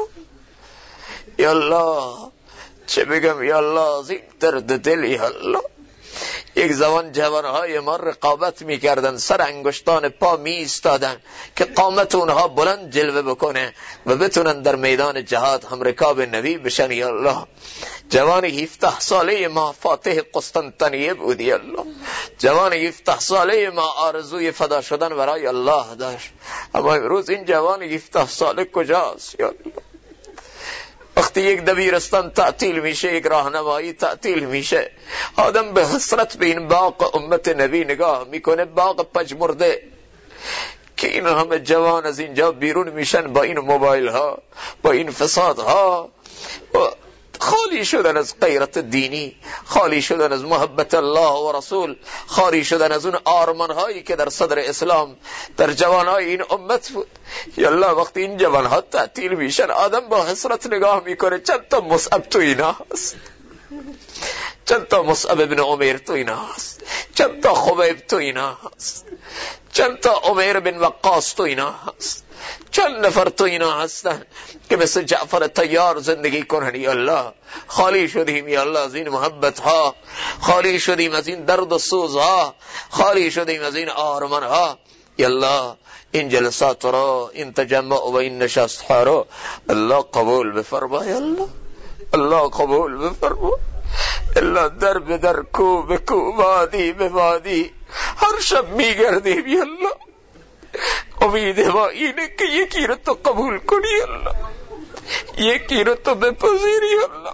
یالله چه بگم یالله، از این درد دل. یالله یک زمان جوانهای ما رقابت میکردن، سر انگشتان پا می ایستادن که قامت اونها بلند جلوه بکنه و بتونن در میدان جهاد هم رکاب نبی بشن. یالله جوان 17 ساله ما فاتح قسطنطنیه بود. یالله جوان 17 ساله ما آرزوی فدا شدن برای الله داشت، اما امروز این جوان 17 ساله کجاست؟ یالله وقتی یک دبیرستان تعطیل میشه، یک راهنمایی تعطیل میشه، آدم به حسرت به این باغ امت نبی نگاه میکنه، باغ پژمرده که این همه جوان از اینجا بیرون میشن با این موبایل ها، با این فساد ها، خالی شدن از غیرت دینی، خالی شدن از محبت الله و رسول، خالی شدن از اون آرمان هایی که در صدر اسلام در جوانهای این امت بود. یالله وقتی این جوانها تعطیل میشن، آدم با حسرت نگاه میکنه چند تا مصعب تو اینا هست، چند تا مصعب ابن عمیر تو اینا هست، چند تا خبیب تو اینا هست، چند تا عمیر بن وقاص تو اینا هست، چند نفر تو اینا هستن که مثل جعفر طیار زندگی کنن. یالله خالی شدیم یالله از این محبت ها، خالی شدیم از این درد و سوز ها، خالی شدیم از این آرمان ها. یالله این جلسات رو، این تجمع و این نشست ها رو الله قبول بفرما. یالله الله قبول بفرما. الله در به در، کو به کو، وادی به وادی هر شب میگردیم. یالله امید ما اینه که یکی رو تو قبول کنی الله، یکی رو تو بپذیری الله.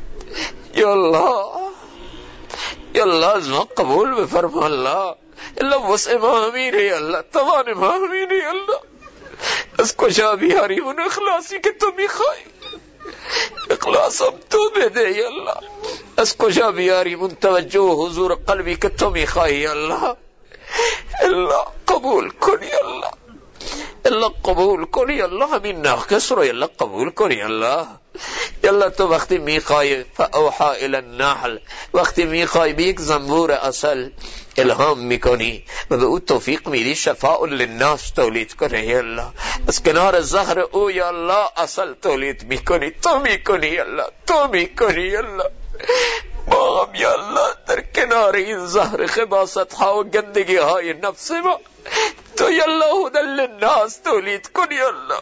یالله از ما قبول بفرما الله. الله وسع ما همینه الله، توان ما همینه الله. از کجا بیاری اون اخلاصی که تو میخوای؟ اخلاصم تو بده یالله. از کجا بیاری اون توجه و حضور قلبی که تو میخوای یالله؟ الله قبول کنی الله، الله قبول کنی الله. همین ناقص رو الله قبول کنی الله. یالله تو وقتی میخوای فاوحا الی النحل، وقتی میخوای به یک زنبور اصل الهام میکنی و به او توفیق میدی شفاء للناس تولید کنه. یالله از کنار زهر او یالله اصل تولید میکنی، تو میکنی یالله، تو میکنی یالله. ما هم یالله در کنار این زهر خباست ها و گندگی های نفس ما تو یالله هدی للناس تولید کنی یالله،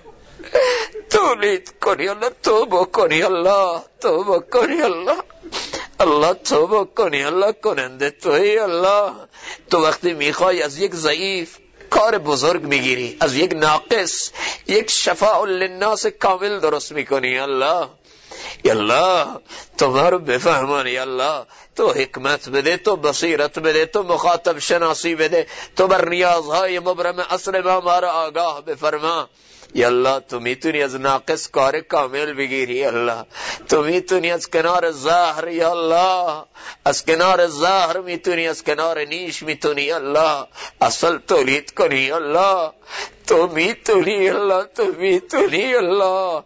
تولید کنی الله، توبه کنی الله، توبه کنی الله، الله توبه کنی الله، کننده توی الله. تو وقتی میخوای از یک ضعیف کار بزرگ میگیری، از یک ناقص یک شفاء للناس کامل درست میکنی الله. یالله تو ما رو بفهمان یالله، تو حکمت بده، تو بصیرت بده، تو مخاطب شناسی بده، تو بر نیازهای مبرم عصر ما را آگاه بفرما. یالله تو میتونی از ناقص کار کامل بگیری یالله، تو میتونی از کنار زهر یالله، از کنار زهر میتونی، از کنار نیش میتونی یالله اصل تولید کنی یالله، تو میتونی یالله، تو میتونی یالله.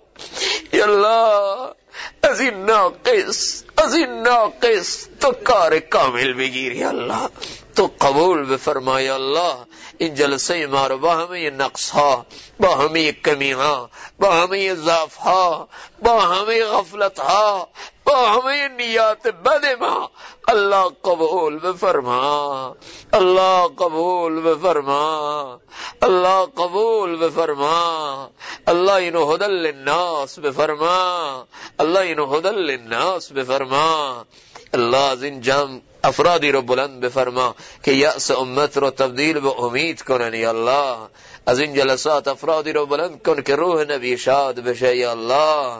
یالله از این ناقص، از این ناقص تو کار کامل بگیری الله، تو قبول بفرمای الله. این جلسه ما رو با همه نقص ها، با همه کمی ها، با همه ضعف ها، با همه غفلت ها، با همه نیات بد ما الله قبول بفرما، الله قبول بفرما، الله قبول بفرما، الله اینو هدی للناس بفرما، الله اینو هدی للناس بفرما. الله از این جمع افرادی رو بلند بفرما که یأس امت رو تبدیل به امید کنن یا الله. از این جلسات افرادی رو بلند کن که روح نبی شاد بشه یا الله.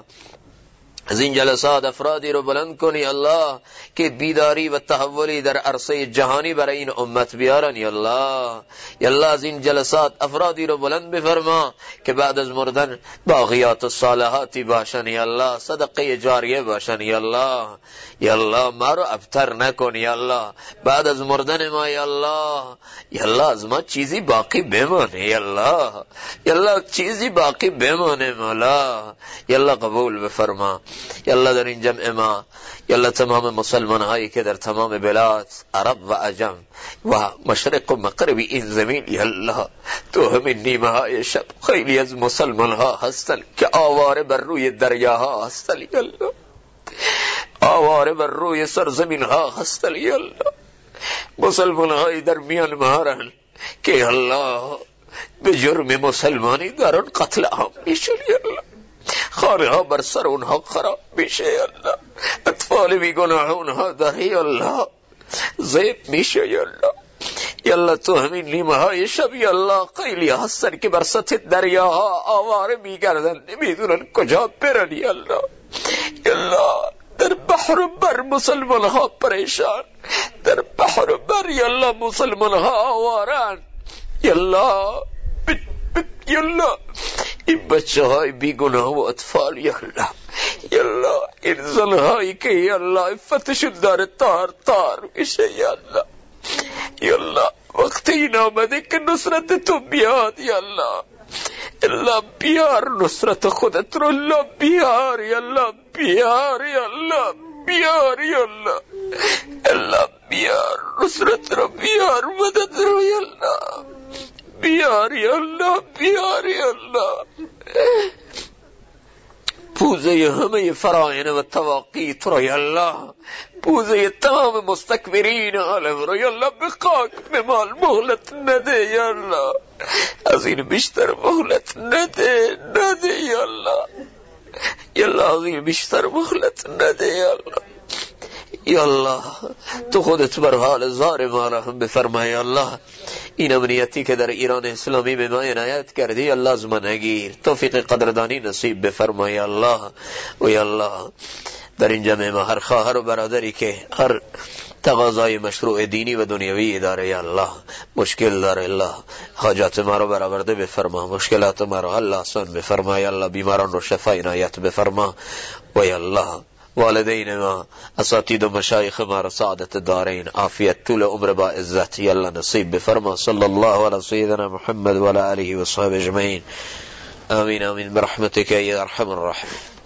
از این جلسات افرادی رو بلند کنی الله که بیداری و تحولی در عرصه جهانی برای این امت بیارن یا الله. یا الله از این جلسات افرادی رو بلند بفرما که بعد از مردن باقیات الصالحاتی باشن یا الله، صدقه جاریه باشن یا الله. یا الله ما رو ابتر نکن یا الله، بعد از مردن ما یا الله، یا الله از ما چیزی باقی بمانه یا الله، یا الله چیزی باقی بمانه مولا. یا الله قبول بفرما یا الله در این جمع ما، یا الله تمام مسلمان هایی که در تمام بلاد عرب و عجم و مشرق و مغرب این زمین یا الله، تو همین نیمه های شب خیلی از مسلمان ها هستن که آواره بر روی دریاها هستن یا الله، آواره بر روی سرزمین ها هستن یا الله، مسلمان های در میان مهارن که یا الله به جرم مسلمانی دارن قتل عام میشن یا الله، خانه ها بر سر اونها خراب میشه یا الله، اطفال بیگناه اونها داره یا الله زیب میشه یا الله. یا الله تو همین نیمه های شب یا الله خیلی هستن که بر سطح دریاها آواره میگردن، نمیدونن کجا برن یا الله. یا الله در بحر و بر مسلمان ها پریشان، در بحر و بر یا الله مسلمان ها آوارن یا الله. یا الله این بچه های بیگناه و اطفال یا الله، یا الله این زن هایی که یا الله عفتشون داره تار تار میشه یا الله. یا الله وقتی این آمده که نصرت تو بیاد یا الله، الله بیار نصرت خودت رو، الله بیار یا الله، بیار یا الله، بیار یا الله، الله بیار نصرت رو، بیار مدد رو یا الله، بیار یا الله، بیار یا الله. پوزه همه فراینه و تواقیت رو یا الله، پوزه تمام مستکبرین عالم رو یا الله به خاک بمال، مهلت نده یا الله، از این بیشتر مهلت نده، نده یا الله، یا الله از این بیشتر مهلت نده یا الله. یا الله تو خودت بر حال زار ما رحم بفرمای الله. این امنیتی که در ایران اسلامی به ما عنایت کردی یا الله از ما نگیر، توفیق قدردانی نصیب بفرمای الله. و یا الله در این جمع ما هر خواهر و برادری که هر تقاضای مشروع دینی و دنیوی داره یا الله، مشکل داره الله، حاجات ما رو برآورده بفرما، مشکلات ما رو حل آسان بفرما یا الله، بیماران رو شفا عنایت بفرما. و یا الله والدین ما، اساتید و مشایخ ما را سعادت دارین، عافیت طول عمر با عزت یا الله نصیب بفرما. صلی الله علی سیدنا محمد و علی آله و صحبه اجمعین. آمین آمین برحمتک یا ارحم الراحمین.